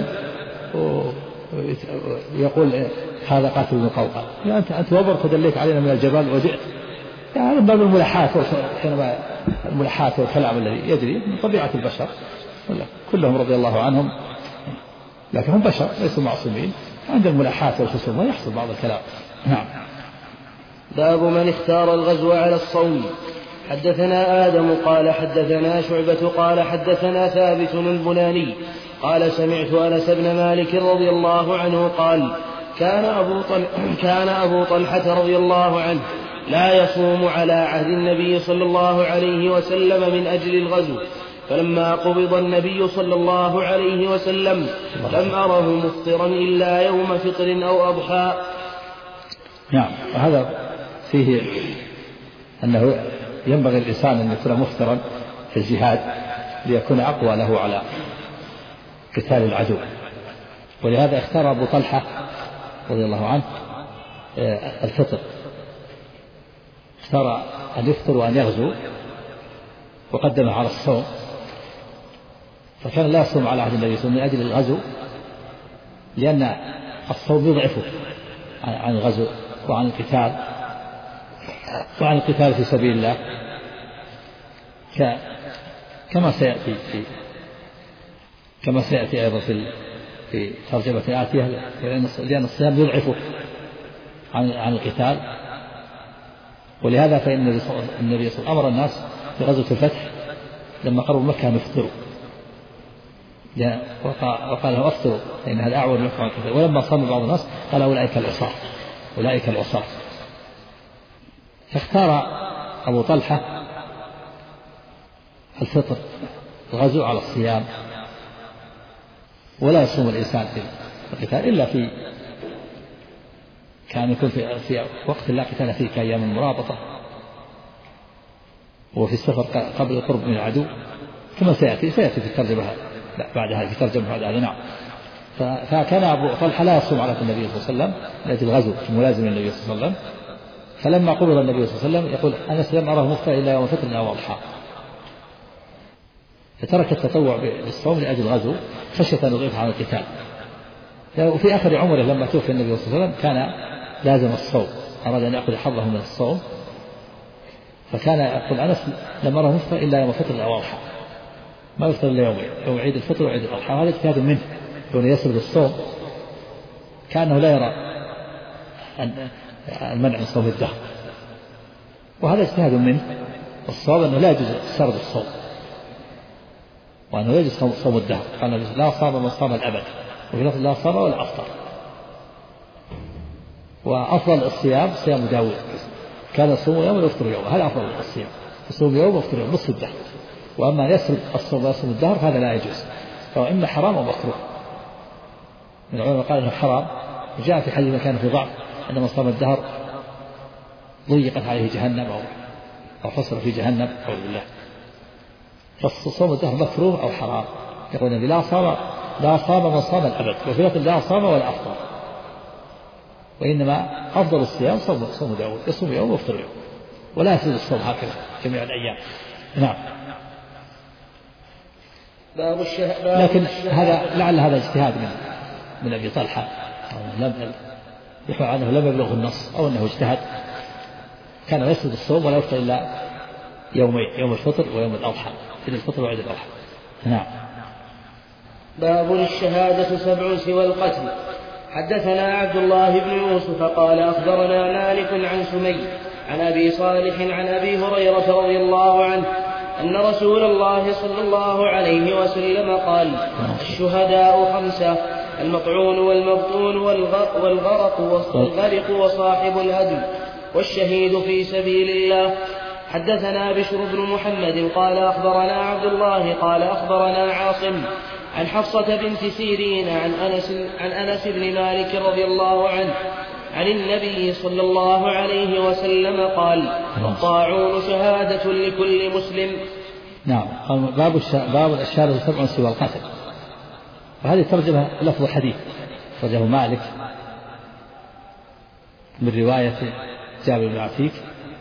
ويقول هذا قاتل ابن قوقل، يعني أنت وبر تدليت علينا من الجبل وجئت، يعني من باب الملحات، حينما الملحات والكلام الذي يجري من طبيعة البشر كلهم رضي الله عنهم، لكن هم بشر ليسوا معصومين، عند الملحات والخصومة يحصل بعض الكلام. نعم. باب من اختار الغزو على الصوم. حدثنا آدم قال حدثنا شعبة قال حدثنا ثابت البناني قال سمعت أنس بن مالك رضي الله عنه قال كان أبو طلحة رضي الله عنه لا يصوم على عهد النبي صلى الله عليه وسلم من أجل الغزو، فلما قبض النبي صلى الله عليه وسلم لم أره مفطرا إلا يوم فطر أو أضحى. نعم. وهذا فيه أنه ينبغي الإنسان أن يكون مفطرا في الجهاد ليكون أقوى له قتال العدو. ولهذا اختار أبو طلحة رضي الله عنه الفطر، اختار أن يفطر وأن يغزو وقدم على الصوم، فكان لا يصوم على عهد النبي صلى الله عليه وسلم من أجل الغزو، لأن الصوم يضعفه عن الغزو وعن القتال في سبيل الله، كما سيأتي أيضا في ترجمة آتية، لأن الصيام يضعفه عن القتال. ولهذا فإن النبي صلى الله عليه وسلم أمر الناس في غزوة الفتح لما قربوا مكة أن يفطروا، وقال لهم أفطروا فإن هذا أعور لكم عن القتال. ولما صام بعض الناس قال أولئك العصاة. فاختار أبو طلحة الفطر، الغزو على الصيام، ولا يصوم الإنسان في القتال إلا كان يكون في وقت لا قتال فيه كأيام المرابطة، وفي السفر قبل القرب من العدو، كما سيأتي في الترجمة بعد هذا. نعم. فكان أبو طلحة لا يصوم على النبي صلى الله عليه وسلم لأجل الغزو ملازم للنبي صلى الله عليه وسلم. فلما قبض النبي صلى الله عليه وسلم يقول أنس لم أراه مفطر إلا يوم فطر أو أضحى، فترك التطوع بالصوم لأجل الغزو خشية أن يضيف عن القتال. وفي آخر عمره لما توفي النبي صلى الله عليه وسلم كان لازم الصوم، أراد أن يأخذ حظه من الصوم، فكان يقول أنس لم أراه مفطر إلا يوم فطر أو أضحى، ما يفطر إلا يوم عيد الفطر وعيد الأضحى. هذا اجتهاد منه كونه يسرد الصوم، كأنه لا يرى المنع من صوم الدهر، وهذا اجتهاد منه. والصواب أنه لا يجوز سرد الصوم، وأنه لا يجوز صوم الدهر. قال لا صام من صام الأبد، وفي لفظ لا صام ولا أفطر. وأفضل الصيام صيام داود، كان يصوم يوم ويفطر يوم، هذا أفضل الصيام، يصوم يوم ويفطر يوم نصف الدهر. وأما أن يسرد الصوم ويصوم الدهر هذا لا يجوز، فهو إما حرام أو مكروه. من العلماء قال إنه حرام، وجاء في حديث كان في ضعف أن من صام الدهر ضيقت عليه جهنم أو حصر في جهنم، أعوذ بالله. فصوم الدهر مكروه أو حرام. يقول النبي لا صام من صام الأبد، وفي لفظ لا صام ولا أفطر. وإنما أفضل الصيام صوم داود، يصوم يوم ويفطر يوم، ولا يسرد الصوم هكذا جميع الأيام. نعم. لكن لعل هذا اجتهاد من أبي طلحة، يحوى عنه لم يبلغه النص، أو أنه اجتهد، كان يسرد الصوم ولا يفطر إلا يوم الفطر ويوم الأضحى، عيد الفطر وعيد الأضحى. نعم. باب الشهادة 7 سوى القتل. حدثنا عبد الله بن يوسف قال أخبرنا مالك عن سمي عن أبي صالح عن أبي هريرة رضي الله عنه أن رسول الله صلى الله عليه وسلم قال: الشهداء 5: المطعون والمبطون والغرق وصاحب الهدم والشهيد في سبيل الله. حدثنا بشر بن محمد قال أخبرنا عبد الله قال أخبرنا عاصم عن حفصة بنت سيرين عن أنس بن مالك رضي الله عنه عن النبي صلى الله عليه وسلم قال: الطاعون شهادة لكل مسلم. نعم. باب الشهادة 7 سوى القتل. وهذه ترجمة لفظ الحديث رجه مالك من رواية جابر بن عتيك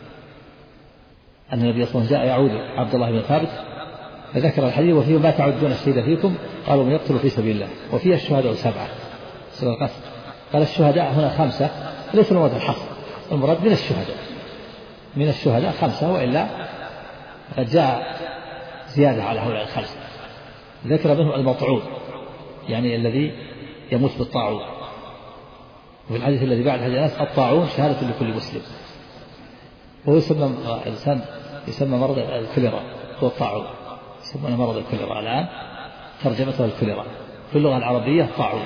أن النبي صلى الله عليه وسلم جاء يعود عبد الله بن ثابت فذكر الحديث: وفيه ما تعدون الشهيد فيكم؟ قالوا: من يقتل في سبيل الله. وفيه الشهداء 7 سوى القتل. قال: الشهداء هنا 5، ليس المراد الحصر، المراد من الشهداء 5، وإلا قد جاء زيادة على هؤلاء 5. ذكر منهم المطعون، يعني الذي يموت بالطاعون. وفي الحديث الذي بعد هذه الناس: الطاعون شهادة لكل مسلم. وهو يسمى مرض الكوليرا، هو الطاعون، يسمونه مرض الكوليرا الآن، ترجمته الكوليرا في اللغة العربية طاعون.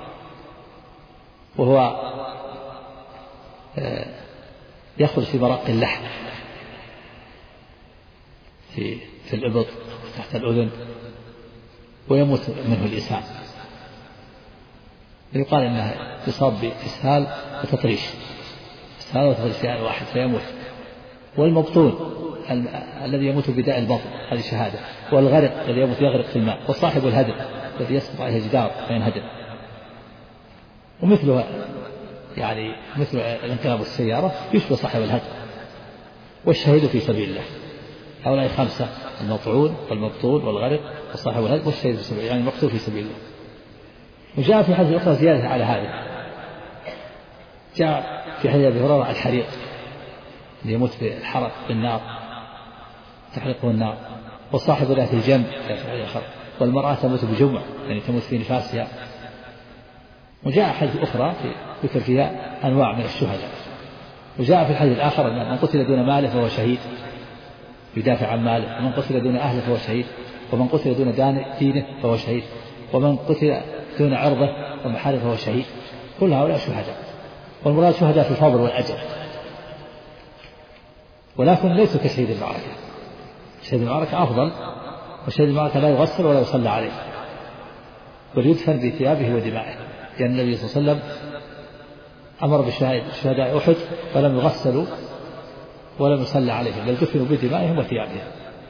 وهو يخرج في مراق اللحم في الإبط تحت الأذن، ويموت منه الإنسان. يقال إنه يصاب بإسهال وتطريش، إسهال وتطريش في آن واحد فيموت. والمبطون الذي يموت بداء البطن، هذه شهادة. والغرق الذي يموت يغرق في الماء. وصاحب الهدم الذي يسقط عليه جدار فينهدم. ومثلها يعني مثل الانقلاب السيارة يشبه صاحب الهدم. والشهيد في سبيل الله هؤلاء 5: المطعون والمبطون والغرق وصاحب الهدم والشهيد في سبيل الله، يعني المقتول في سبيل الله. وجاء في حديث أخرى زيادة على هذا، جاء في حديث أبي هريرة الحريق اللي يموت بالحرق بالنار تحرقه النار، وصاحب ذات الجنب، والمرأة تموت بجمع يعني تموت في نفاسها. وجاء حديث أخرى ذكر فيها أنواع من الشهداء. وجاء في الحديث الآخر أن من قتل دون ماله فهو شهيد يدافع عن ماله، ومن قتل دون أهله فهو شهيد، ومن قتل دون دينه فهو شهيد، ومن قتل دون عرضه ومحارمه فهو شهيد. كل هؤلاء شهداء، والمراد شهداء في الفضل والأجر، ولكن ليسوا كشهيد المعركة. شهيد المعركة أفضل، وشهيد المعركة لا يغسل ولا يصلى عليه، بل يدفن بثيابه ودمائه، لأن النبي صلى الله عليه وسلم أمر بشهداء أحد فلم يغسلوا ولم يصلى عليهم، بل دفنوا بدمائهم وثيابهم.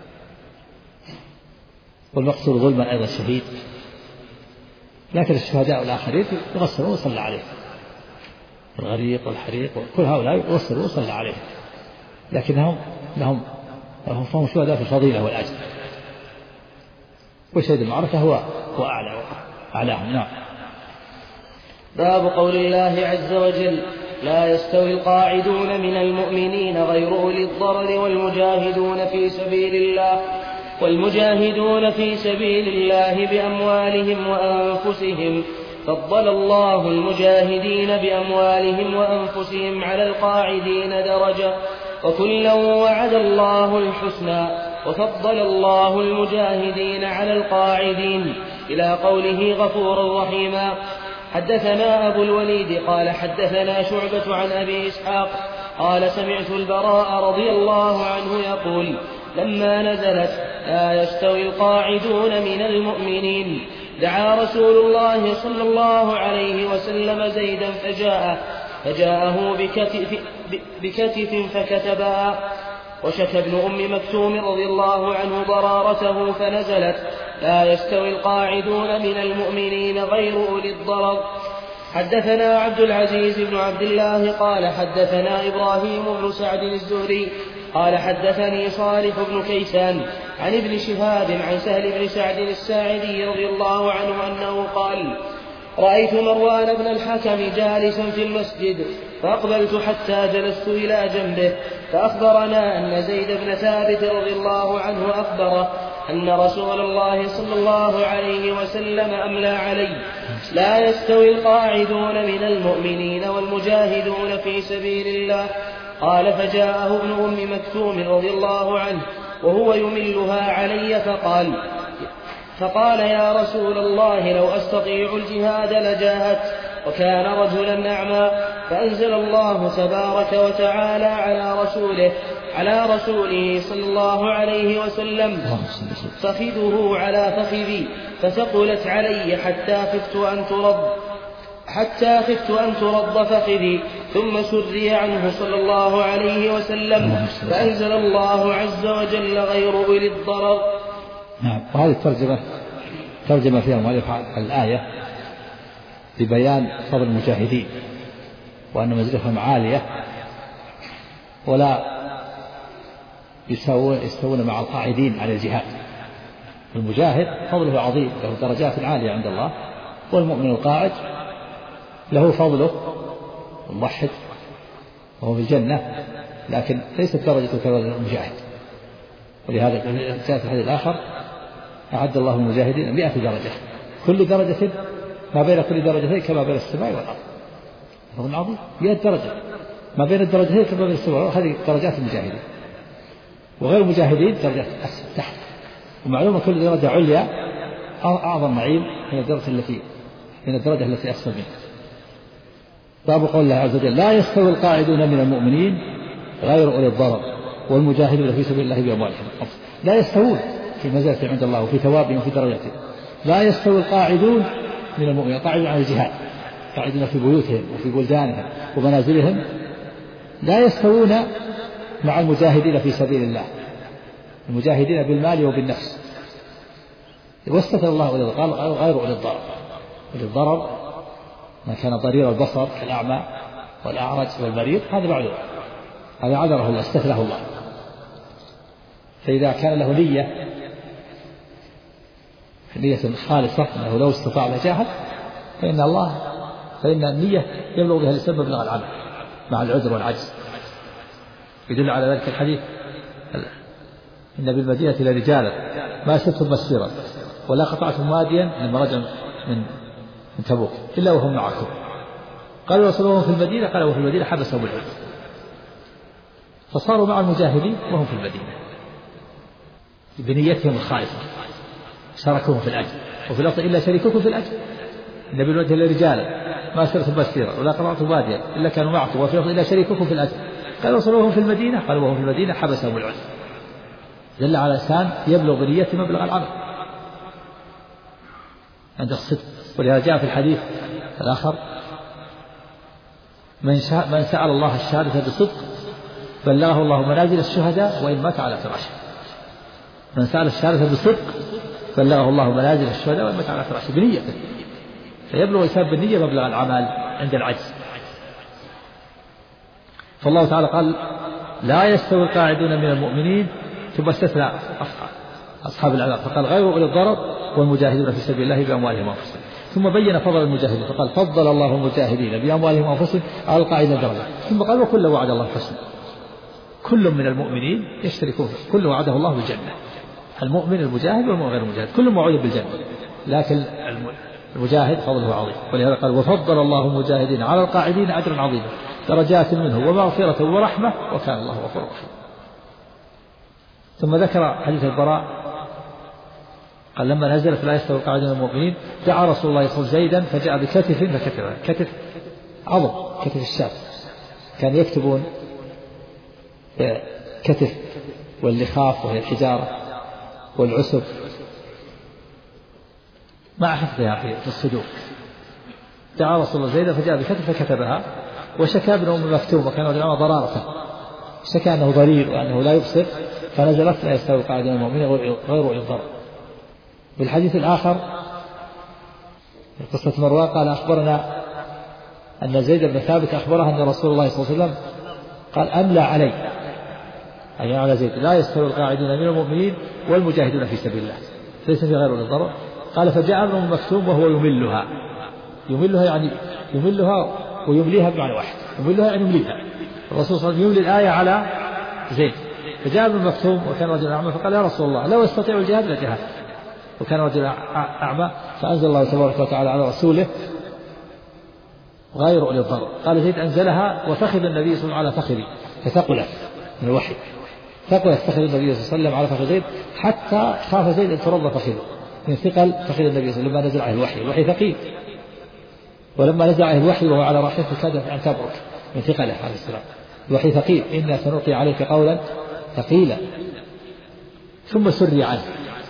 والمقتول ظلما أيضا شهيد، لكن الشهداء الآخرين يغسلون ويصلى عليهم، الغريق والحريق كل هؤلاء يغسلوا ويصلى عليهم، لكنهم فهم شهداء في الفضيلة والأجر. وشهيد المعركة هو أعلاهم. نعم. باب قول الله عز وجل: لا يستوي القاعدون من المؤمنين غير أولي الضرر والمجاهدون في سبيل الله بأموالهم وأنفسهم، فضل الله المجاهدين بأموالهم وأنفسهم على القاعدين درجة، وكلا وعد الله الحسنى، وفضل الله المجاهدين على القاعدين، إلى قوله غفورا رحيما. حدثنا أبو الوليد قال حدثنا شعبة عن أبي إسحاق قال سمعت البراء رضي الله عنه يقول: لما نزلت لا يستوي القاعدون من المؤمنين، دعا رسول الله صلى الله عليه وسلم زيدا فجاءه بكتف فكتبها. وشكى ابن أم مكتوم رضي الله عنه ضرارته فنزلت: لا يستوي القاعدون من المؤمنين غير أولي الضرر. حدثنا عبد العزيز بن عبد الله قال حدثنا إبراهيم بن سعد الزهري قال حدثني صالح بن كيسان عن ابن شهاب عن سهل بن سعد الساعدي رضي الله عنه أنه قال: رأيت مروان بن الحكم جالسا في المسجد، فأقبلت حتى جلست إلى جنبه، فأخبرنا أن زيد بن ثابت رضي الله عنه أخبره أن رسول الله صلى الله عليه وسلم أملى عليه: لا يستوي القاعدون من المؤمنين والمجاهدون في سبيل الله. قال: فجاءه ابن أم مكتوم رضي الله عنه وهو يملها علي فقال: يا رسول الله، لو أستطيع الجهاد لجاهدت. وكان رجلا أعمى، فأنزل الله تبارك وتعالى على رسوله صلى الله عليه وسلم: فخذه على فخذي، فثقلت علي حتى خفت أن ترد فخذي، ثم سري عنه صلى الله عليه وسلم، فأنزل الله عز وجل: غير أولي الضرر. نعم. وهذه ترجمة فيها المؤلف الآية ببيان فضل المجاهدين وأن منزلتهم عالية ولا يستوون مع القاعدين على الجهاد. المجاهد فضله عظيم، له درجات عالية عند الله، والمؤمن القاعد له فضله الموحد وهو في الجنة، لكن ليست درجته كدرجة المجاهد. ولهذا جاء في الحديث الآخر: أعد الله المجاهدين 100 درجة، كل درجة ما بين كل درجتين كما بين السماء والأرض. فضل عظيم، 100 درجة ما بين الدرجتين كما بين السماء والأرض. هذه درجات المجاهدين. وغير المجاهدين درجات تحت. ومعلومة كل درجة عليا أعظم نعيم من الدرجة التي أسفل منها. باب قول الله عز وجل: لا يستوي القاعدون من المؤمنين غير أولي الضرر والمجاهدون في سبيل الله بأموالهم. لا يستوون في منزلة عند الله وفي ثوابهم وفي درجاتهم. لا يستوي القاعدون من المؤمنين، قاعدون على الجهاد، قاعدون في بيوتهم وفي بلدانهم ومنازلهم، لا يستوون مع المجاهدين في سبيل الله، المجاهدين بالمال وبالنفس. واستثنى الله أولي الضرر، قال غير أولي الضرر. أولي الضرر من كان ضرير البصر كالأعمى والأعرج والمريض هذا معذور، هذا عذره الله استثناه الله. فإذا كان له نية خالصة أنه لو استطاع لجاهد فإن النية يبلغ بها الإنسان مبلغ العمل مع العذر والعجز. يدل على ذلك الحديث إن بالمدينة لرجالا ما سرتم مسيرا ولا قطعتم واديا لما رجعوا من تبوك إلا وهم معكم. قالوا رسول الله في المدينة، قال وفي المدينة حبسهم العذر، فصاروا مع المجاهدين وهم في المدينة بنيتهم الخالصة، شاركوهم في الأجر. وفي الأصل إلا شريككم في الأجر، إن بالمدينة لرجالا ما سرتم مسيرا ولا قطعتم واديا إلا كانوا معكم، وفي الأصل إلا شريككم في الأجر. قال رسول الله في المدينة، قالوا وهم في المدينة حبسهم العذر. دل على لسان يبلغ بنيته مبلغ العمل عند الصدق. ولهذا جاء في الحديث الآخر من سأل الله الشهادة بصدق بلغه الله منازل الشهداء وإن مات على فراشه. من سأل الشهادة بصدق بلغه الله منازل الشهداء وإن مات على فراشه بنيته. فيبلغ الإنسان بالنية مبلغ العمل عند العجز. فالله تعالى قال لا يستوي القاعدون من المؤمنين، ثم استثنى أصحاب العذاب فقال غير أولي الضرر والمجاهدون في سبيل الله بأموالهم وأنفسهم. ثم بين فضل المجاهدين فقال فضل الله المجاهدين بأموالهم وأنفسهم على القاعدين درجة. ثم قال وكل وعد الله الحسنى. كل من المؤمنين يشتركون، كل وعده الله بالجنة. المؤمن المجاهد والمؤمن غير المجاهد كل موعود بالجنة، لكن المجاهد فضله عظيم. ولهذا قال وفضل الله المجاهدين على القاعدين أجرا عظيما درجات منه ومغفرة ورحمة وكان الله غفورا رحيما. ثم ذكر حديث البراء قال لما نزلت لا يستوي القاعدون من المؤمنين دعا رسول الله صلى الله عليه وسلم زيدا فجاء بكتف فكتبه، كتف عظم كتف الشاب، كان يكتبون كتف واللخاف وهي الحجارة والعسب مع حفظها في الصدور. دعا رسول الله زيدا فجاء بكتف فكتبها وشكى ابن أم مكتوم وكان رجل ضرارة، شكى أنه ضرير وأنه لا يبصر فنزلت لا يستوي القاعدون من المؤمنين غير أولي الضرر. بالحديث الآخر قصة مروان قال أخبرنا أن زيد بن ثابت أخبره أن رسول الله صلى الله عليه وسلم قال أملى علي أي على زيد لا يستوي القاعدون من المؤمنين والمجاهدون في سبيل الله ليس في غير أولي الضرر. قال فجاء ابن أم مكتوم وهو يملها يعني يملها ويمليها بمعنى واحد، يملها يعني يمليها. الرسول صلى الله عليه وسلم يملي الآية على زيد. فجاء ابن مكتوم وكان رجل أعمى فقال يا رسول الله لو استطيع الجهاد لجهاد، وكان رجل أعمى فأنزل الله تبارك وتعالى على رسوله غير أولي الضرر. قال زيد أنزلها وفخذ النبي صلى الله عليه وسلم على فخذي فثقلت من الوحي، ثقلت فخذ النبي صلى الله عليه وسلم على فخذ زيد حتى خاف زيد أن ترضى فخذه من ثقل فخذ النبي صلى الله عليه وسلم لما نزل عليه الوحي. الوحي ثقيل، ولما نزل عليه الوحي وهو على راحلته كاد أن تبرك من ثقله عليه السلام. الوحي ثقيل إنا سنلقي عليك قولا ثقيلا. ثم سري عنه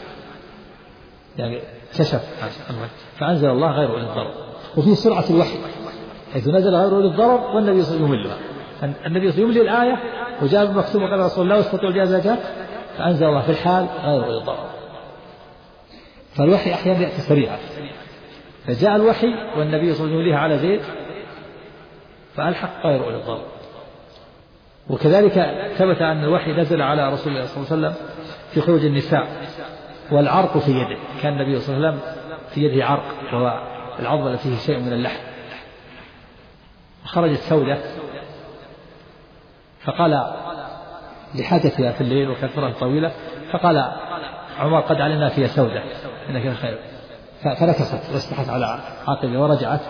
يعني كشف فأنزل الله غير أولي الضرر. وفي سرعة الوحي حيث نزل غير أولي الضرر والنبي صلى الله عليه وسلم يملها. النبي صلى الله عليه وسلم يملي الآية وجاء المكتوب وقال رسول الله واستطيع الجهاد جاء فأنزل الله في الحال غير أولي الضرر. فالوحي أحيانا يأتي سريعا، فجاء الوحي والنبي صلى الله عليه وسلم يمليها على زيد فألحق غير أولي الضرر. وكذلك ثبت أن الوحي نزل على رسول الله صلى الله عليه وسلم في خروج النساء والعرق في يده. كان النبي صلى الله عليه وسلم في يده عرق وهو العظم التي فيه شيء من اللحم. خرجت سودة فقال لحاجتها في الليل وكانت فرصة طويلة فقال عمر قد علمنا فيها سودة إنك خير، فنكست واستحت على عاقبها ورجعت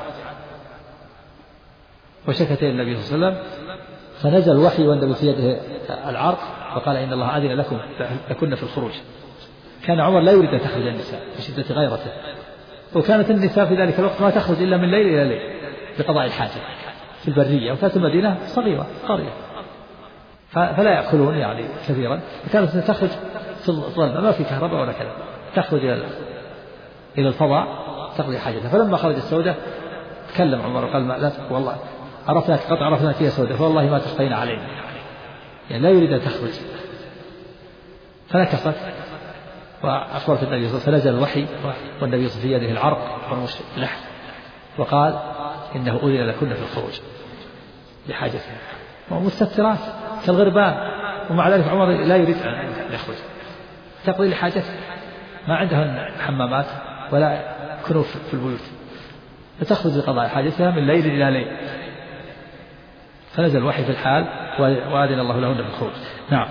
وشكت إلى النبي صلى الله عليه وسلم فنزل الوحي والنبي في يده العرق فقال إن الله أذن لكم لكن في الخروج. كان عمر لا يريد أن تخرج النساء بشدة غيرته، وكانت النساء في ذلك الوقت ما تخرج إلا من ليل إلى ليل لقضاء الحاجة في البرية، وكانت المدينة صغيرة قرية فلا يأكلون يعني كثيرا، فكانت تخرج في الظلمة ما في كهرباء ولا كذا، تخرج إلى الفضاء تقضي حاجتها. فلما خرج السودة تكلم عمر وقال لا والله عرفناك قد عرفنا فيها سودة فوالله ما تخفين علينا، يعني لا يريد أن تخرج. فنكست وأخبرت النبي صلى الله عليه وسلم فنزل الوحي والنبي صلى الله عليه وسلم في يده العرق ورموش اللحم وقال إنه أذن لكن في الخروج لحاجتها ومستترات كالغربان ومع ذلك عمر لا يريد أن يخرج تقضي لحاجتها ما عندها حمامات ولا كنوف في البيوت فتخرج لقضاء حاجتها من ليل إلى ليل فنزل الوحي في الحال وأذن الله لهن في الخروج. نعم.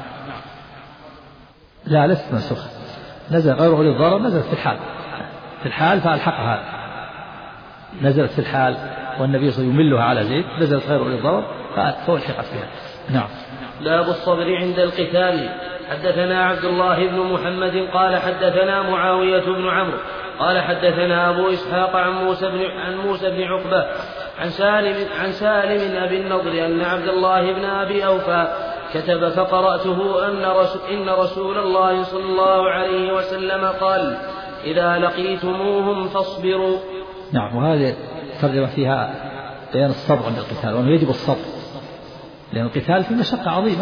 لا لست منسوخة نزل غير أولي الضرر نزلت في الحال فألحقها نزلت في الحال والنبي صلى الله عليه وسلم يملها على زيد نزلت غير أولي الضرر فألحقت بها. نعم. باب الصبر عند القتال. حدثنا عبد الله بن محمد قال حدثنا معاوية بن عمرو قال حدثنا أبو إسحاق عن موسى بن عقبة عن سالم أبي النضر أن عبد الله بن أبي أوفى كتب فقرأته إن رسول الله صلى الله عليه وسلم قال إذا لقيتموهم فاصبروا. نعم. وهذه ترجمة فيها بيان الصبر عند القتال وأنه يجب الصبر لأن القتال فيه مشقة عظيمة.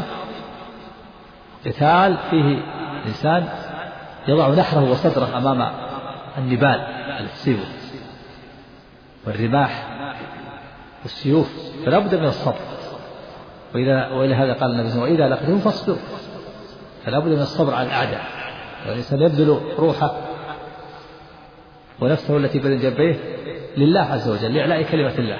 قتال فيه إنسان يضع نحره وصدره أمام النبال السيوف والرماح والسيوف فلا بد من الصبر. ولهذا قال النبي صلى الله عليه وسلم وإذا لقيتهم فاصبروا فلا بد من الصبر على الأعداء. والإنسان يبذل روحه ونفسه التي بين جنبيه لله عز وجل لإعلاء كلمة الله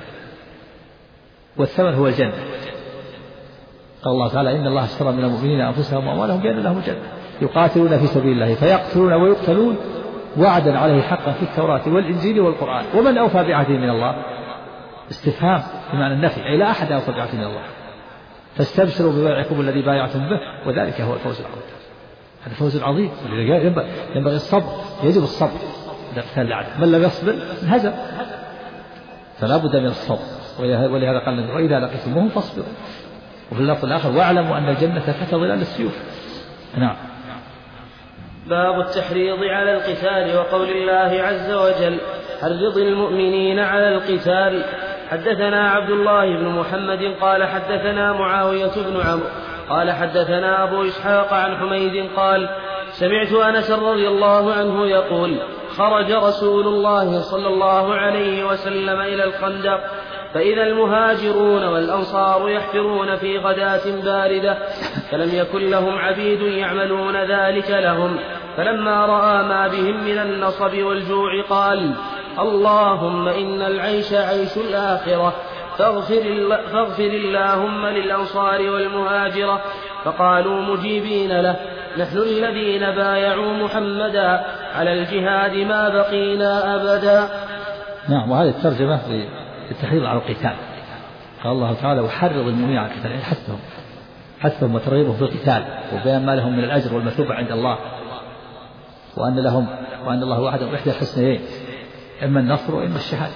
والثمن هو الجنة. قال الله تعالى إن الله اشترى من المؤمنين أنفسهم وأموالهم بأن لهم الجنة يقاتلون في سبيل الله فيقتلون ويقتلون وعدا عليه حقا في التوراة والإنجيل والقرآن ومن أوفى بعهده من الله استفهام بمعنى النفي أي لا أحد أوفى بعهده من الله فاستبشروا ببيعكم الذي بايعتم به وذلك هو الفوز العظيم. هذا فوز عظيم ينبغي الصبر يجب الصبر عند قتال الأعداء من لم يصبر انهزم فلا بد من الصبر. ولهذا قال وإذا لقيتموهم فاصبروا وفي اللفظ الآخر واعلموا أن الجنة تحت ظلال السيوف. نعم. باب التحريض على القتال وقول الله عز وجل حرض المؤمنين على القتال. حدثنا عبد الله بن محمد قال حدثنا معاوية بن عمرو قال حدثنا أبو إسحاق عن حميد قال سمعت أنس رضي الله عنه يقول خرج رسول الله صلى الله عليه وسلم إلى الخندق فإذا المهاجرون والأنصار يحفرون في غداة باردة فلم يكن لهم عبيد يعملون ذلك لهم فلما رأى ما بهم من النصب والجوع قال اللهم إن العيش عيش الآخرة فاغفر اللهم للأنصار والمهاجرة فقالوا مجيبين له نحن الذين بايعوا محمدا على الجهاد ما بقينا أبدا. نعم. وهذه الترجمة للتحريض على القتال. قال الله تعالى وحرض المؤمنين على القتال يعني حثهم وترغيبهم في القتال وبيان ما لهم من الأجر والمثوبة عند الله وأن الله وحده إحدى الحسنيين إما النصر وإما الشهادة.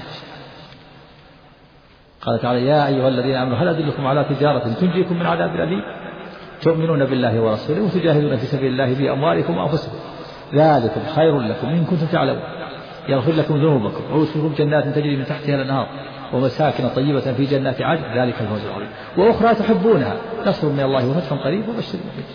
قال تعالى يا أيها الذين آمنوا هل أدلكم على تجارة تنجيكم من عذاب أليم تؤمنون بالله ورسوله وتجاهدون في سبيل الله بأموالكم وأنفسكم ذلكم خير لكم إن كنتم تعلمون يغفر لكم ذنوبكم ويدخلكم جنات تجري من تحتها الأنهار ومساكن طيبة في جنات عدن ذلك الفوز العظيم وأخرى تحبونها نصر من الله وفتح قريب وبشر المؤمنين.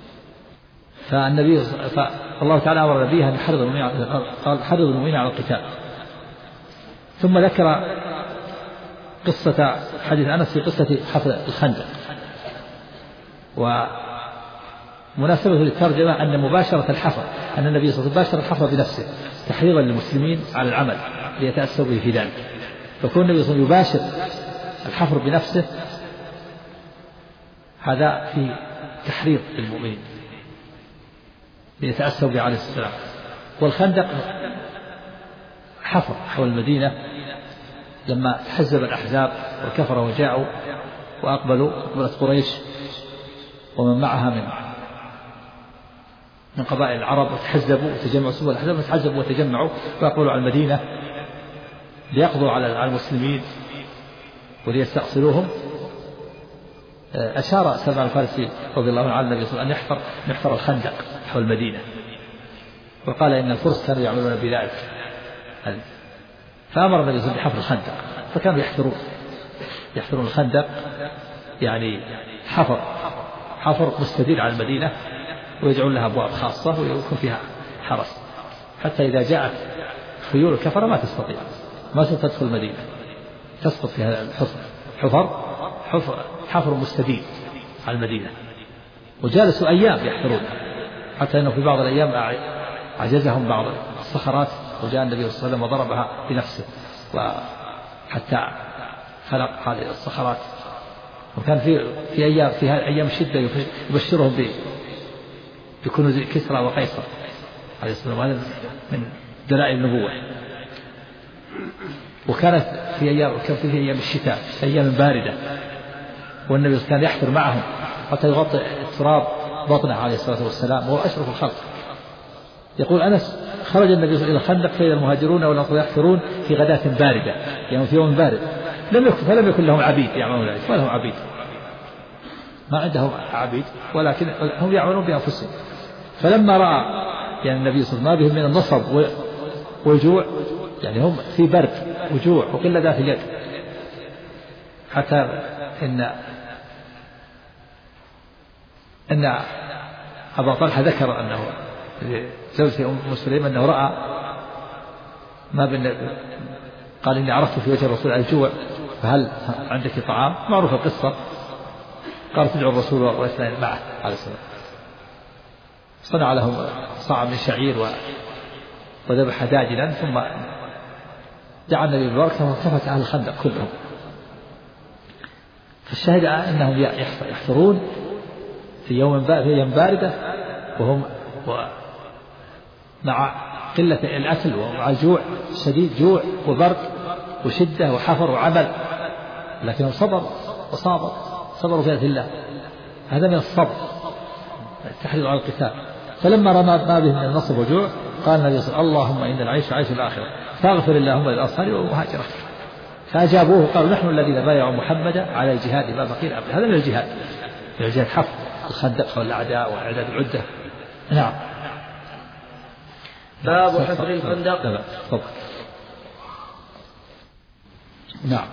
فالله تعالى أمر نبيه أن حرض المؤمنين على القتال. ثم ذكر قصة حديث أنس في قصة حفر الخندق. ومناسبة للترجمة أن مباشرة الحفر أن النبي صلى الله عليه وسلم باشر الحفر بنفسه تحريضا للمسلمين على العمل ليتأسوا به في ذلك. فكون النبي صلى الله عليه وسلم يباشر الحفر بنفسه هذا في تحريض للمؤمنين ليتأسوا به عليه السلام. والخندق حفر حول المدينة لما تحزب الأحزاب والكفر وجاءوا وأقبلت قريش ومن معها من قبائل العرب وتحزبوا وتجمعوا سوى الأحزاب وتحزبوا وتجمعوا وأقبلوا على المدينة ليقضوا على المسلمين وليستأصلوهم. أشار سلمان الفارسي رضي الله عنه على النبي صلى الله عليه وسلم أن يحفر الخندق حول المدينة وقال إن الفرس كانوا يعملون بذلك فأمر النبي صلى الله عليه وسلم بحفر الخندق فكانوا يحفرون الخندق يعني حفر مستدير على المدينة ويجعلون لها أبواب خاصة ويكون فيها حرس، حتى إذا جاءت خيول الكفرة ما تستطيع، ما تدخل المدينة، تسقط فيها حفر مستدير على المدينة. وجالسوا أيام يحفرون، حتى أنه في بعض الأيام عجزهم بعض الصخرات، وجاء النبي صلى الله عليه وسلم وضربها بنفسه وحتى خلق هذه الصخرات. وكان في أيام الشدة يبشرهم بكنوز كسرى وقيصر عليه السلام، هذا من دلائل النبوة. وكانت في أيام الشتاء، أيام باردة، والنبي كان يحفر معهم حتى يغطي التراب بطنه عليه الصلاة والسلام، وهو أشرف الخلق. يقول أنس: خرج النبي إلى الخندق فإذا المهاجرون والأنصار يحفرون في غداة باردة، يعني في يوم بارد، فلم يكن لهم عبيد يعملون ذلك، ما لهم عبيد، ما عندهم عبيد، ولكن هم يعملون بأنفسهم. فلما رأى يعني النبي صلى الله عليه وسلم ما بهم من النصب والجوع، يعني هم في برد وجوع وقلة ذات اليد، حتى إن أبا طلحة ذكر أنه زوجته أم سليم أنه رأى ما قال: إني عرفت في وجه الرسول الجوع، فهل عندك طعام؟ معروف القصة. قال: تدعو الرسول واثنين معه عليه السلام. صنع لهم صاع من شعير وذبح داجنا، ثم دعا النبي بالبركة وكفت أهل الخندق كلهم. فالشاهد أنهم يحفرون في يوم باردة، وهم مع قلة الأكل ومع الجوع شديد، جوع وبرد وشدة وحفر وعمل، لكنهم صبروا في ذات الله. هذا من الصبر، التحريض على القتال. فلما رمى ما به من النصب والجوع قال النبي صلى الله عليه وسلم: اللهم إن العيش عيش الآخرة فاغفر اللهم للأنصار والمهاجرة. فأجابوه قالوا: نحن الذين بايعوا محمدا على الجهاد ما بقينا أبدا. هذا من الجهاد حفر الخندق والأعداء وإعداد العدة. نعم. باب حفر الخندق. نعم.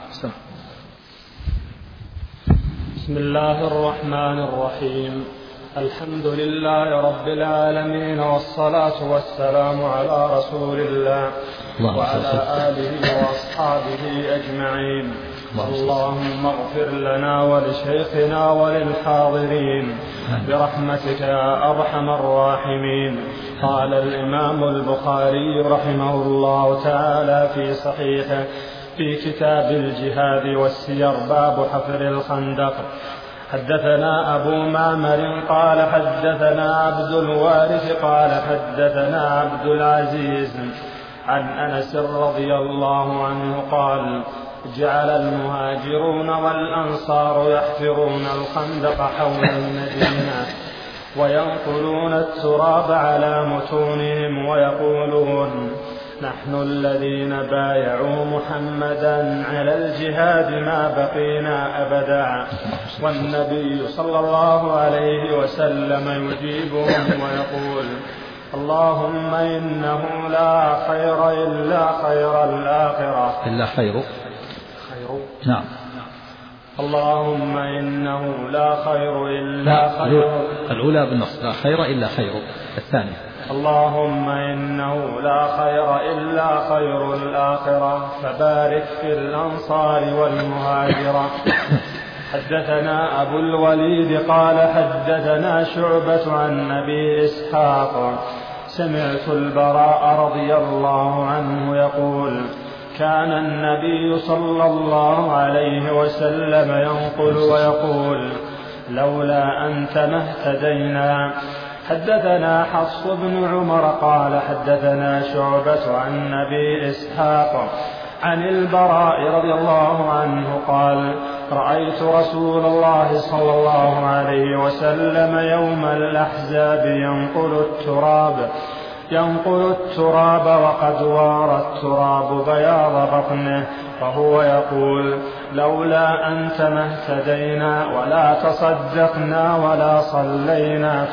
بسم الله الرحمن الرحيم. الحمد لله رب العالمين، والصلاة والسلام على رسول الله وعلى آله وأصحابه أجمعين. اللهم اغفر لنا ولشيخنا وللحاضرين برحمتك يا أرحم الراحمين. قال الإمام البخاري رحمه الله تعالى في صحيحه في كتاب الجهاد والسير: باب حفر الخندق. حدثنا أبو معمر قال حدثنا عبد الوارث قال حدثنا عبد العزيز عن أنس رضي الله عنه قال: جعل المهاجرون والأنصار يحفرون الخندق حول المدينة وينقلون التراب على متونهم ويقولون: نحن الذين بايعوا محمدا على الجهاد ما بقينا أبدا. والنبي صلى الله عليه وسلم يجيبهم ويقول: اللهم إنه لا خير إلا خير الآخرة. إلا خير. نعم. اللهم إنه لا خير إلا خير. الأولى بالنص: لا خير إلا خير. الثانية: اللهم إنه لا خير إلا خير الآخرة، فبارك في الأنصار والمهاجرة. حدثنا أبو الوليد قال حدثنا شعبة عن أبي إسحاق سمعت البراء رضي الله عنه يقول: كان النبي صلى الله عليه وسلم ينقل ويقول: لولا أنت ما اهتدينا. حدثنا حفص بن عمر قال حدثنا شعبة عن أبي إسحاق عن البراء رضي الله عنه قال: رأيت رسول الله صلى الله عليه وسلم يوم الأحزاب ينقل التراب وقد وار التراب بياض بطنه، وهو يقول: لولا أنت ما اهتدينا ولا تصدقنا ولا صلينا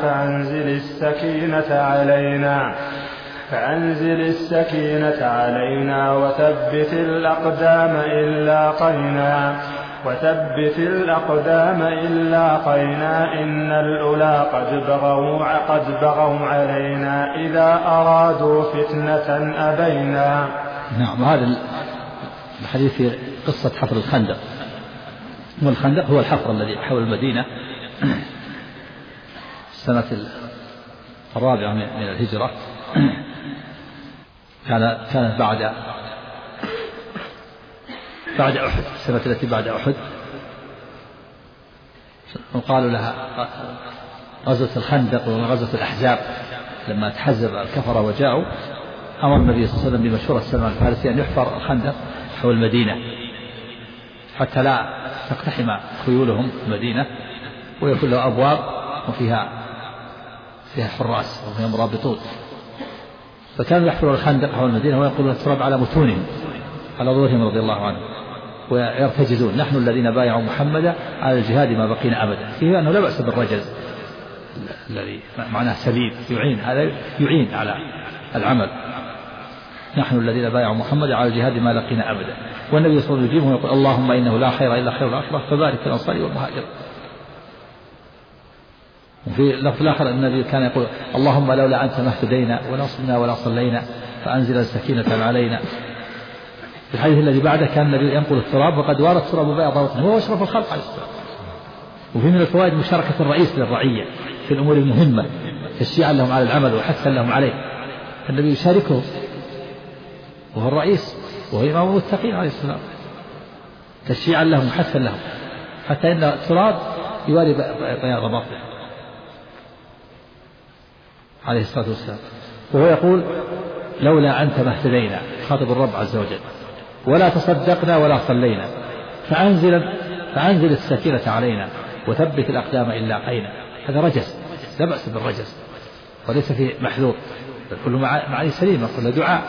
فأنزل السكينة علينا وثبت الأقدام إن لاقينا. وثبت الأقدام إن لاقينا إن الأولى قد بغوا علينا إذا أرادوا فتنة أبينا. نعم. هذا الحديث في قصة حفر الخندق، والخندق هو الحفر الذي حول المدينة السنة 4 من الهجرة، كانت بعد أحد، السنة التي بعد أحد، وقالوا لها غزوة الخندق وغزوة الأحزاب. لما تحزب الكفرة وجاءوا أمر النبي صلى الله عليه وسلم بمشورة سلمان الفارسي أن يحفر الخندق حول المدينة حتى لا تقتحم خيولهم المدينة، ويكون له أبواب وفيها حراس وفيها مرابطون. فكانوا يحفرون الخندق حول المدينة ويقولون التراب على متونهم على ظهورهم رضي الله عنهم، ويرتجزون: نحن الذين بايعوا محمدا على الجهاد ما بقينا أبدا. فيه أنه لا بأس بالرجز الذي معناه سليم يعين على العمل. نحن الذين بايعوا محمدا على الجهاد ما لقينا أبدا. والنبي صلى الله عليه وسلم يجيبهم ويقول: اللهم إنه لا خير إلا خير الآخرة فبارك في الأنصار والمهاجر. وفي اللفظ الآخر النبي كان يقول: اللهم لولا أنت ما اهتدينا ولا صمنا ولا صلينا فأنزل السكينة علينا. في الحديث الذي بعده كان النبي ينقل التراب وقد وارد التراب بياض وطنه، هو أشرف الخلق عليه الصلاة والسلام. وفي من الفوائد مشاركة الرئيس للرعية في الأمور المهمة، تشجيعا لهم على العمل وحثا لهم عليه. النبي يشاركهم وهو الرئيس وهو إمام المتقين عليه السلام، تشجيعا لهم وحثا لهم، حتى إن التراب يواري بياض بطنه عليه الصلاة والسلام. وهو يقول: لولا أنت ما اهتدينا، خاطب الرب عز وجل، ولا تصدقنا ولا صلينا فأنزل السكينة علينا وثبت الأقدام إن لاقينا. هذا رجس، لا بأس بالرجس وليس فيه محذور، كل معاني سليمة، كل دعاء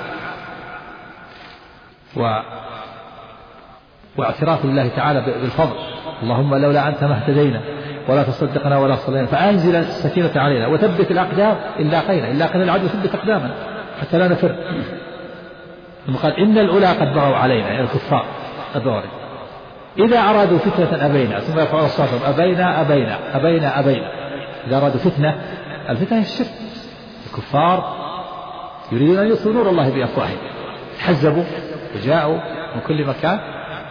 واعتراف لله تعالى بالفضل. اللهم لولا أنت ما اهتدينا ولا تصدقنا ولا صلينا فأنزل السكينة علينا وثبت الأقدام إن لاقينا العدو ثبت أقدامنا حتى لا نفر. ثم قال: إن الأولى قد بغوا علينا، يعني الكفار قد بغوا علينا إذا أرادوا فتنة أبينا. ثم يرفعون أصواتهم: أبينا أبينا أبينا أبينا. إذا أرادوا فتنة، الفتنة هي الشرك. الكفار يريدون أن يطفئوا نور الله بأفواههم، تحزبوا وجاءوا من كل مكان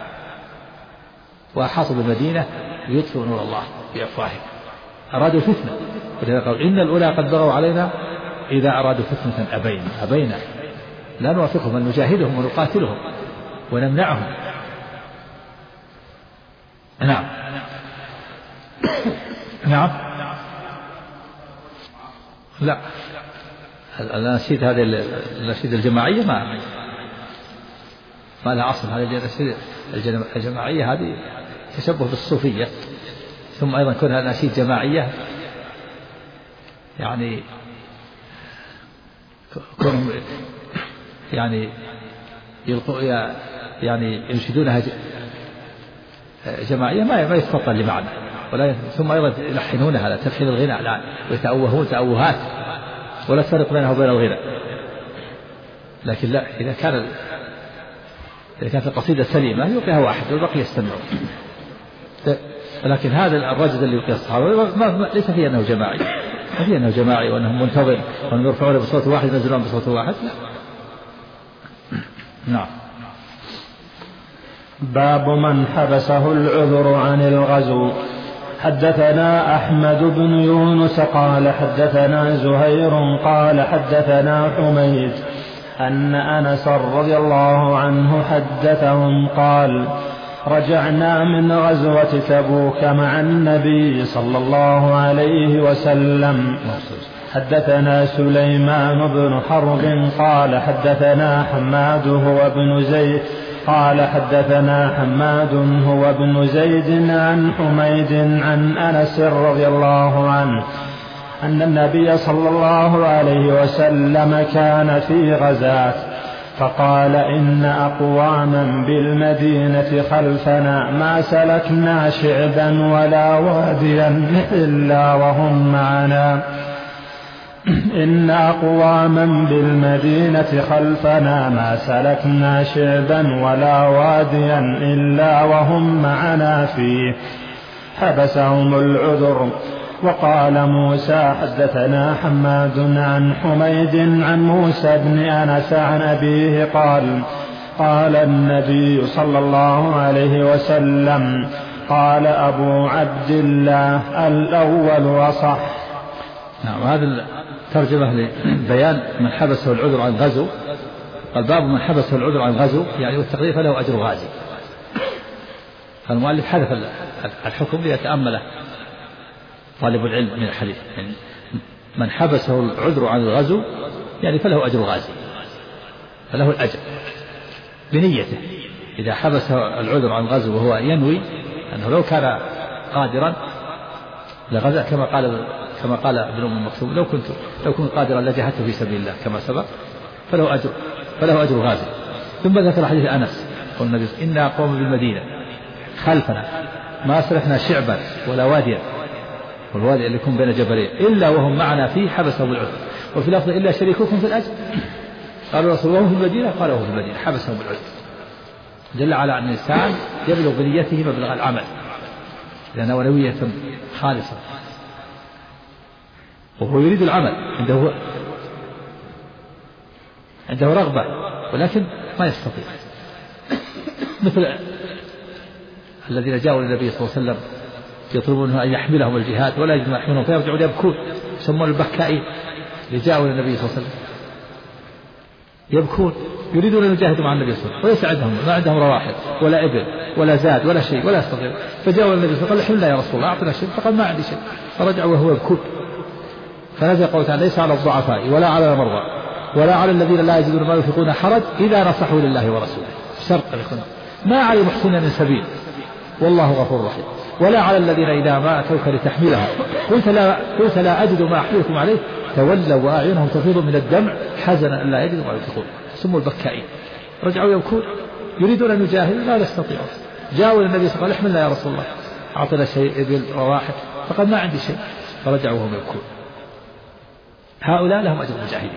وأحاطوا بالمدينة ليطفئوا نور الله بأفواههم، أرادوا فتنة. ولذلك قال: إن الأولى قد بغوا علينا إذا أرادوا فتنة أبينا لا نوافقهم، بل نجاهدهم ونقاتلهم ونمنعهم. نعم. لا، الأناشيد هذه الأناشيد الجماعية ما لها أصل. هذه الأناشيد الجماعية هذه تشبه بالصوفية. ثم أيضا كونها أناشيد جماعية يعني كونهم يعني ينشدونها جماعية ما يتفطن لمعنى، ثم أيضا يلحنونها على تلحين الغناء الآن ويتأوهون تأوهات ولا تفرق بينها وبين الغناء. لكن لا، إذا كانت القصيدة سليمة يلقيها واحد والبقية يستمعون. لكن هذا الرجل اللي يلقي الصحابة ليس فيه أنه جماعي، ما فيه أنه جماعي وأنهم منتظم وأنهم يرفعون بصوت واحد ينزلون بصوت واحد. لا. نعم. باب من حبسه العذر عن الغزو. حدثنا أحمد بن يونس قال حدثنا زهير قال حدثنا حميد أن أنس رضي الله عنه حدثهم قال: رجعنا من غزوة تبوك مع النبي صلى الله عليه وسلم. حدثنا سليمان بن حرب قال حدثنا حماد هو بن زيد قال حدثنا حماد هو بن زيد عن حميد عن أنس رضي الله عنه أن النبي صلى الله عليه وسلم كان في غزاة فقال: إن أقواما بالمدينة خلفنا ما سلكنا شعبا ولا واديا إلا وهم معنا. إن أقواما بالمدينة خلفنا ما سلكنا شعبا ولا واديا إلا وهم معنا فيه حبسهم العذر. وقال موسى حدثنا حماد عن حميد عن موسى بن أنس عن أبيه قال النبي صلى الله عليه وسلم قال أبو عبد الله الأول أصح. نعم. هذا ترجمة لبيان من حبسه العذر عن غزو. الباب من حبسه العذر عن غزو يعني والتقدير فله أجر غازي. فالمؤلف حذف الحكم ليتأمله طالب العلم من الحديث. يعني من حبسه العذر عن الغزو يعني فله أجر غازي، فله الأجر بنيته. إذا حبسه العذر عن الغزو وهو ينوي أنه لو كان قادرا لغزا كما قال ابن أم مكتوم لو كنت قادرا لجاهدت في سبيل الله كما سبق فله أجر غازي. ثم ذكر حديث أنس قال النبي إنا قوم بالمدينة خلفنا ما سلكنا شعبا ولا واديا، والوادي اللي يكون بين جبلين إلا وهم معنا فيه حبسهم العذر. وفي لفظ إلا شريككم في الأجر. قالوا رسول الله في المدينة قال وهو في المدينة حبسهم العذر. دل على أن الإنسان يبلغ بنيته مبلغ العمل لأنه نوية خالصة وهو يريد العمل، عنده رغبة ولكن ما يستطيع. مثل الذين جاءوا للنبي صلى الله عليه وسلم يطلبون أن يحملهم الجهاد ولا يجد ما يحملهم فيرجعون يبكون، يسمون البكائين. اللي جاءوا للنبي صلى الله عليه وسلم يبكون يريدون أن يجاهدوا مع النبي صلى الله عليه وسلم وليس عندهم ما عندهم رواحل ولا إبل ولا زاد ولا شيء ولا يستطيع. فجاءوا للنبي صلى الله عليه وسلم قال احملنا يا رسول الله أعطنا شيء، فقال ما عندي شيء، فرجعوا وهو يبكون. فنزل قوله تعالى ليس على الضعفاء ولا على المرضى ولا على الذين لا يجدون ما ينفقون حرج إذا نصحوا لله ورسوله. شرط ما على محسن من سبيل والله غفور رحيم. ولا على الذين إذا ما أتوك لتحملهم قلت لا أجد ما أحملكم عليه تولوا وأعينهم تفيض من الدمع حزنا أن لا يجدوا ما ينفقون، سموا البكائين. رجعوا يبكون يريدون أن يجاهدوا لا يستطيعون. جاءوا للنبي صلى الله عليه وسلم احملنا يا رسول الله أعطنا شيء إبل رواحل، فقال ما عندي شيء، فرجعوا وهم يبكون. هؤلاء لهم أجر المجاهدين.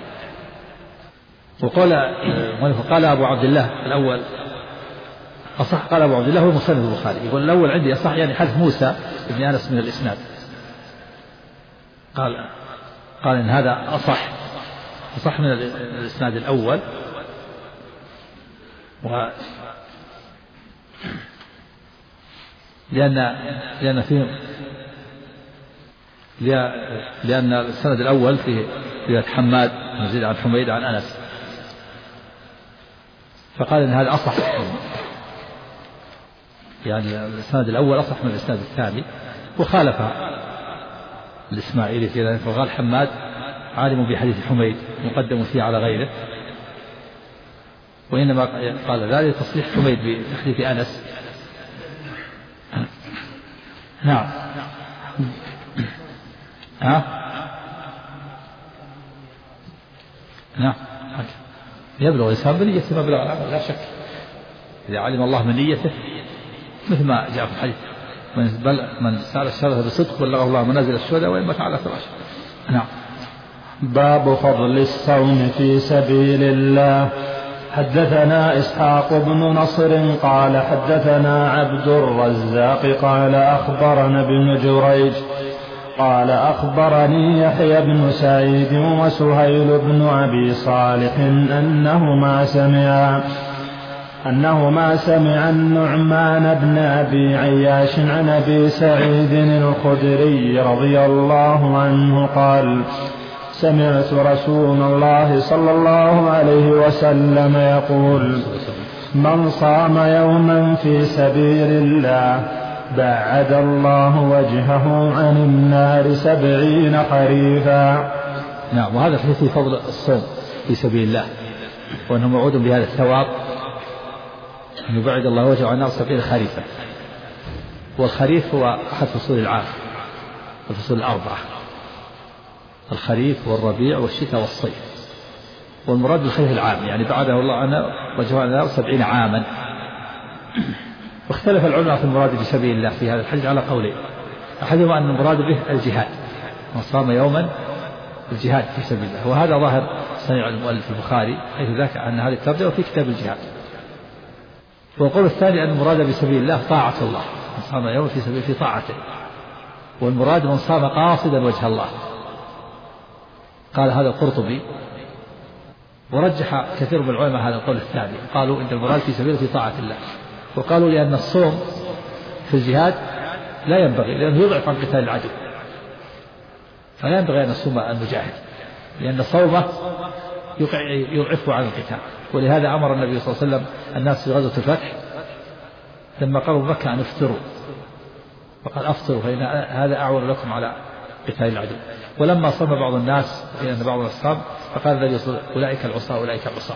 وقال أبو عبد الله الأول أصح. قال أبو عبد الله هو مسند البخاري يقول الأول عندي أصح يعني حذف موسى بن أنس من الإسناد. قال إن هذا أصح من الإسناد الأول. لأن السند الأول فيه حماد مزيد عن حميد عن أنس، فقال إن هذا أصح يعني الإسناد الأول أصح من الإسناد الثاني. وخالف الإسماعيلي في ذلك فقال حماد عالم بحديث حميد مقدم فيه على غيره، وإنما قال ذلك تصريح حميد بحديث أنس. نعم. نعم يبلغ الإنسان بنيته مبلغ العمل لا شك. إذا علم الله من نيته مثل ما جاء في الحديث من سال الشهادة بصدق بلغه الله منازل الشهداء وإن مات على فراشه. نعم. باب فضل الصوم في سبيل الله. حدثنا إسحاق بن نصر قال حدثنا عبد الرزاق قال أخبرنا ابن جريج قال أخبرني يحيى بن سعيد وسهيل بن أبي صالح أنهما سمع النعمان بن أبي عياش عن أبي سعيد الخدري رضي الله عنه قال سمعت رسول الله صلى الله عليه وسلم يقول من صام يوما في سبيل الله بعد الله وجهه عن النار 70 خريفا. نعم. وهذا في فضل الصوم في سبيل الله وأنه موعود بهذا الثواب أن يبعد الله وجهه عن النار 70 خريفا. والخريف هو أحد فصول العام الفصول الأربعة، الخريف والربيع والشتاء والصيف. والمراد بالخريف العام يعني بعده الله عنه وجهه عن النار 70 عاما. واختلف العلماء في المراد بسبيل الله في هذا الحديث على قولين. أحدهما أن المراد به الجهاد، من صام يوما الجهاد في سبيل الله. وهذا ظاهر صنيع المؤلف البخاري حيث ذكر أن هذه الترجمة في كتاب الجهاد. والقول الثاني أن المراد بسبيل الله طاعة الله، من صام يوم في سبيل في طاعته، والمراد من صام قاصدا وجه الله. قال هذا القرطبي. ورجح كثير من العلماء هذا القول الثاني، قالوا إن المراد في سبيل في طاعة الله، وقالوا لأن الصوم في الجهاد لا ينبغي لأنه يضعف عن قتال العدو، فلا ينبغي أن يصوم المجاهد لأن صومه يضعفه عن القتال. ولهذا أمر النبي صلى الله عليه وسلم الناس في غزوة الفتح لما قالوا مكة أن افطروا، وقال افطروا فإن هذا أعون لكم على قتال العدو. ولما صام بعض الناس لأن بعض الأصحاب فقال النبي صلى الله عليه وسلم أولئك العصاة أولئك العصاة.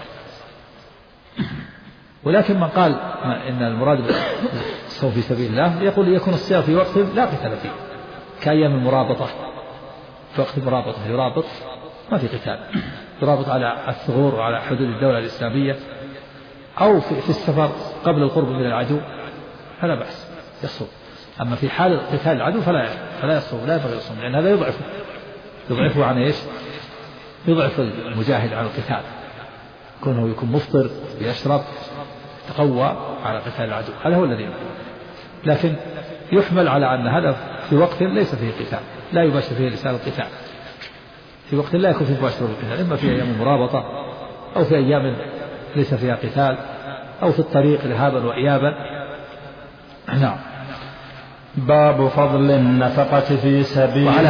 ولكن من قال إن المراد بالصوم في سبيل الله يقول يكون الصيام في وقت لا قتال فيه، كأيام المرابطة، في وقت المرابطة يرابط ما في قتال، يرابط على الثغور وعلى حدود الدولة الإسلامية، أو في السفر قبل القرب من العدو فلا بأس يصوم. أما في حال قتال العدو فلا يصوم، لا ينبغي يصوم، لأن هذا يضعفه عن إيش؟ يضعف المجاهد عن القتال، كونه يكون مفطر يشرب تقوى على قتال العدو، هذا هو الذي ينبغي. لكن يحمل على أن هذا في وقت ليس فيه قتال، لا يباشر فيه الإنسان القتال، في وقت لا يكون فيه مباشرة بالقتال، إما في أيام المرابطة أو في أيام ليس فيها قتال أو في الطريق ذهابا وإيابا. نعم. باب فضل النفقة في سبيل. وعلى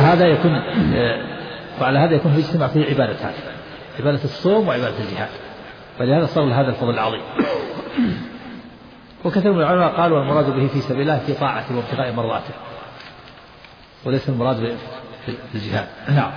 هذا يكون في اجتماع فيه عبادتان، عبادة الصوم وعبادة الجهاد، فلهذا صار هذا الفضل العظيم. وكثير من العلماء قالوا المراد به في سبيل الله في طاعته وابتغاء مرضاته، وليس المراد في الجهاد. نعم.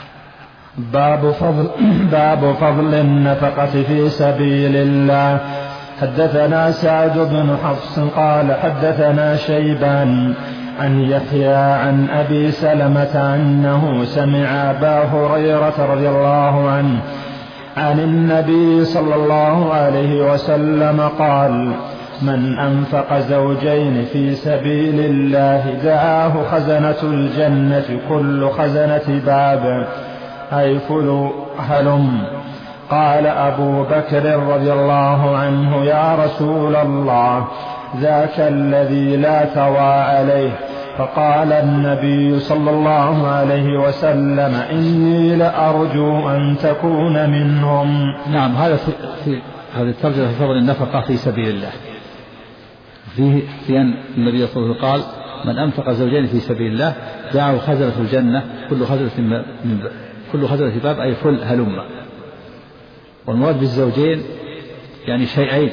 باب فضل النفقة في سبيل الله. حدثنا سعد بن حفص قال حدثنا شيبان عن يحيى عن أبي سلمة أنه سمع أبا هريرة رضي الله عنه عن النبي صلى الله عليه وسلم قال: من أنفق زوجين في سبيل الله دعاه خزنة الجنة كل خزنة باب أي فلو هلم. قال أبو بكر رضي الله عنه: يا رسول الله، ذاك الذي لا توى عليه. فقال النبي صلى الله عليه وسلم: إني لأرجو أن تكون منهم. نعم. هذا في هذه الترجمة في فضل النفقة في سبيل الله، في أن النبي صلى الله عليه وسلم قال: من أنفق زوجين في سبيل الله دعاه خزنة الجنة كل خزنة باب أي فل هلم. والمراد بالزوجين يعني شيئين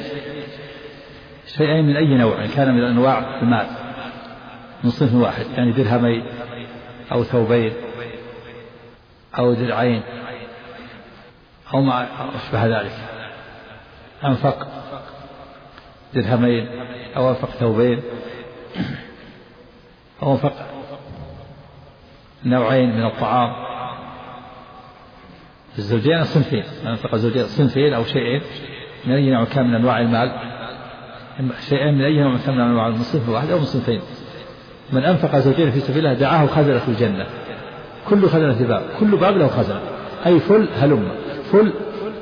من أي نوع كان من أنواع المال من صنف واحد، يعني درهمين أو ثوبين أو درعين أو ما أشبه ذلك. أنفق درهمين أو أنفق ثوبين أو أنفق نوعين من الطعام. الزوجين صنفين، أنفق زوجين صنفين أو شيئين من أي نوع كان من أنواع المال، شيئين من أي نوع كان من أنواع من صنف واحد أو من صنفين. من أنفق زوجين في سبيل الله دعاه خزنة الجنة كل خزنة باب، كل باب له خزنة أي فل هلم. فل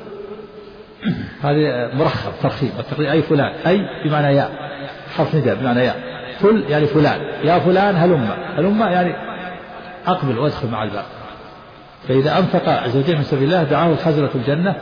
هذه مرخب ترخيم، أي فلان أي بمعنى يا، حرف نداء بمعنى يا. فل يعني فلان، يا فلان هلم يعني أقبل وادخل مع الباب. فإذا أنفق زوجين في سبيل الله دعاه خزنة الجنة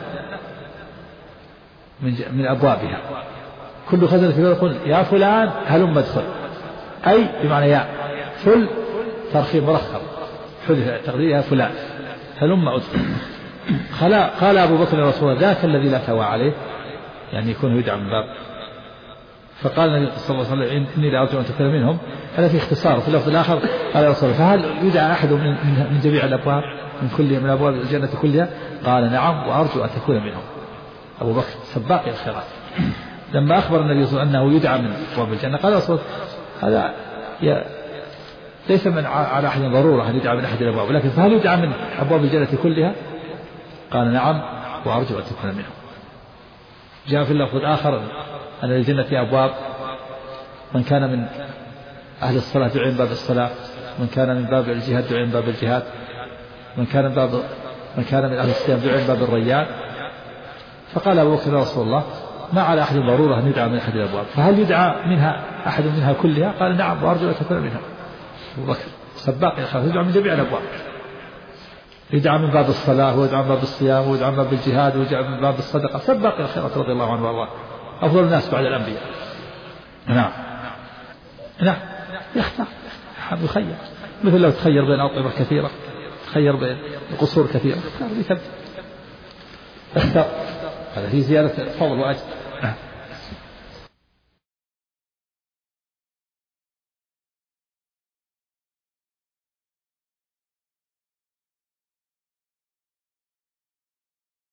من أبوابها كل خزنة باب يقول: يا فلان هلم ادخل، أي بمعنى يا. فل ترخيم مرخب حذف تقديرها فلان هلم ادخل. قال أبو بكر يا رسول الله: ذاك الذي لا توى عليه، يعني يكون يدعى من باب. فقال النبي صلى الله عليه وسلم: إني لأرجو أن تكون منهم. هذا في اختصار. في اللفظ الآخر قال يا رسول الله: فهل يدعى أحد من جميع الأبواب من أبواب الجنة كلها؟ قال: نعم، وأرجو أن تكون منهم. أبو بكر سباق الخيرات. لما أخبر النبي صلى الله عليه وسلم أنه يدعى من أبواب الجنة قال رسول هذا ليس من على أحد ضرورة أن يدعى من أحد الأبواب، ولكن فهل يدعى من أبواب الجنة كلها؟ قال: نعم، وأرجو أن تكون منهم. جاء في اللفظ الآخر أن للجنة أبواب، من كان من أهل الصلاة دعي من باب الصلاة، من كان من باب الجهاد دعي من باب الجهاد، من كان من باب من كان من أهل الصيام دعا من باب الريان. فقال أبو بكر: يا رسول الله، ما على أحد ضرورة أن يدعى من أحد الأبواب، فهل يدعى منها أحد منها كلها؟ قال: نعم، وأرجو أن تكون منها. أبو بكر سباق يا أخي، يدعى من جميع الأبواب، يدعى من باب الصلاة، ويدعى من باب الصيام، ويدعى من باب الجهاد، ويدعى من باب الصدقة، سباق الخيرات رضي الله عنه وارضاه، أفضل الناس بعد الأنبياء. نعم يختار، يخير، مثل لو تخير بين أطعمة كثيرة، تخير بين قصور كثيرة، اختار. هذا في زيادة فضل وأجر.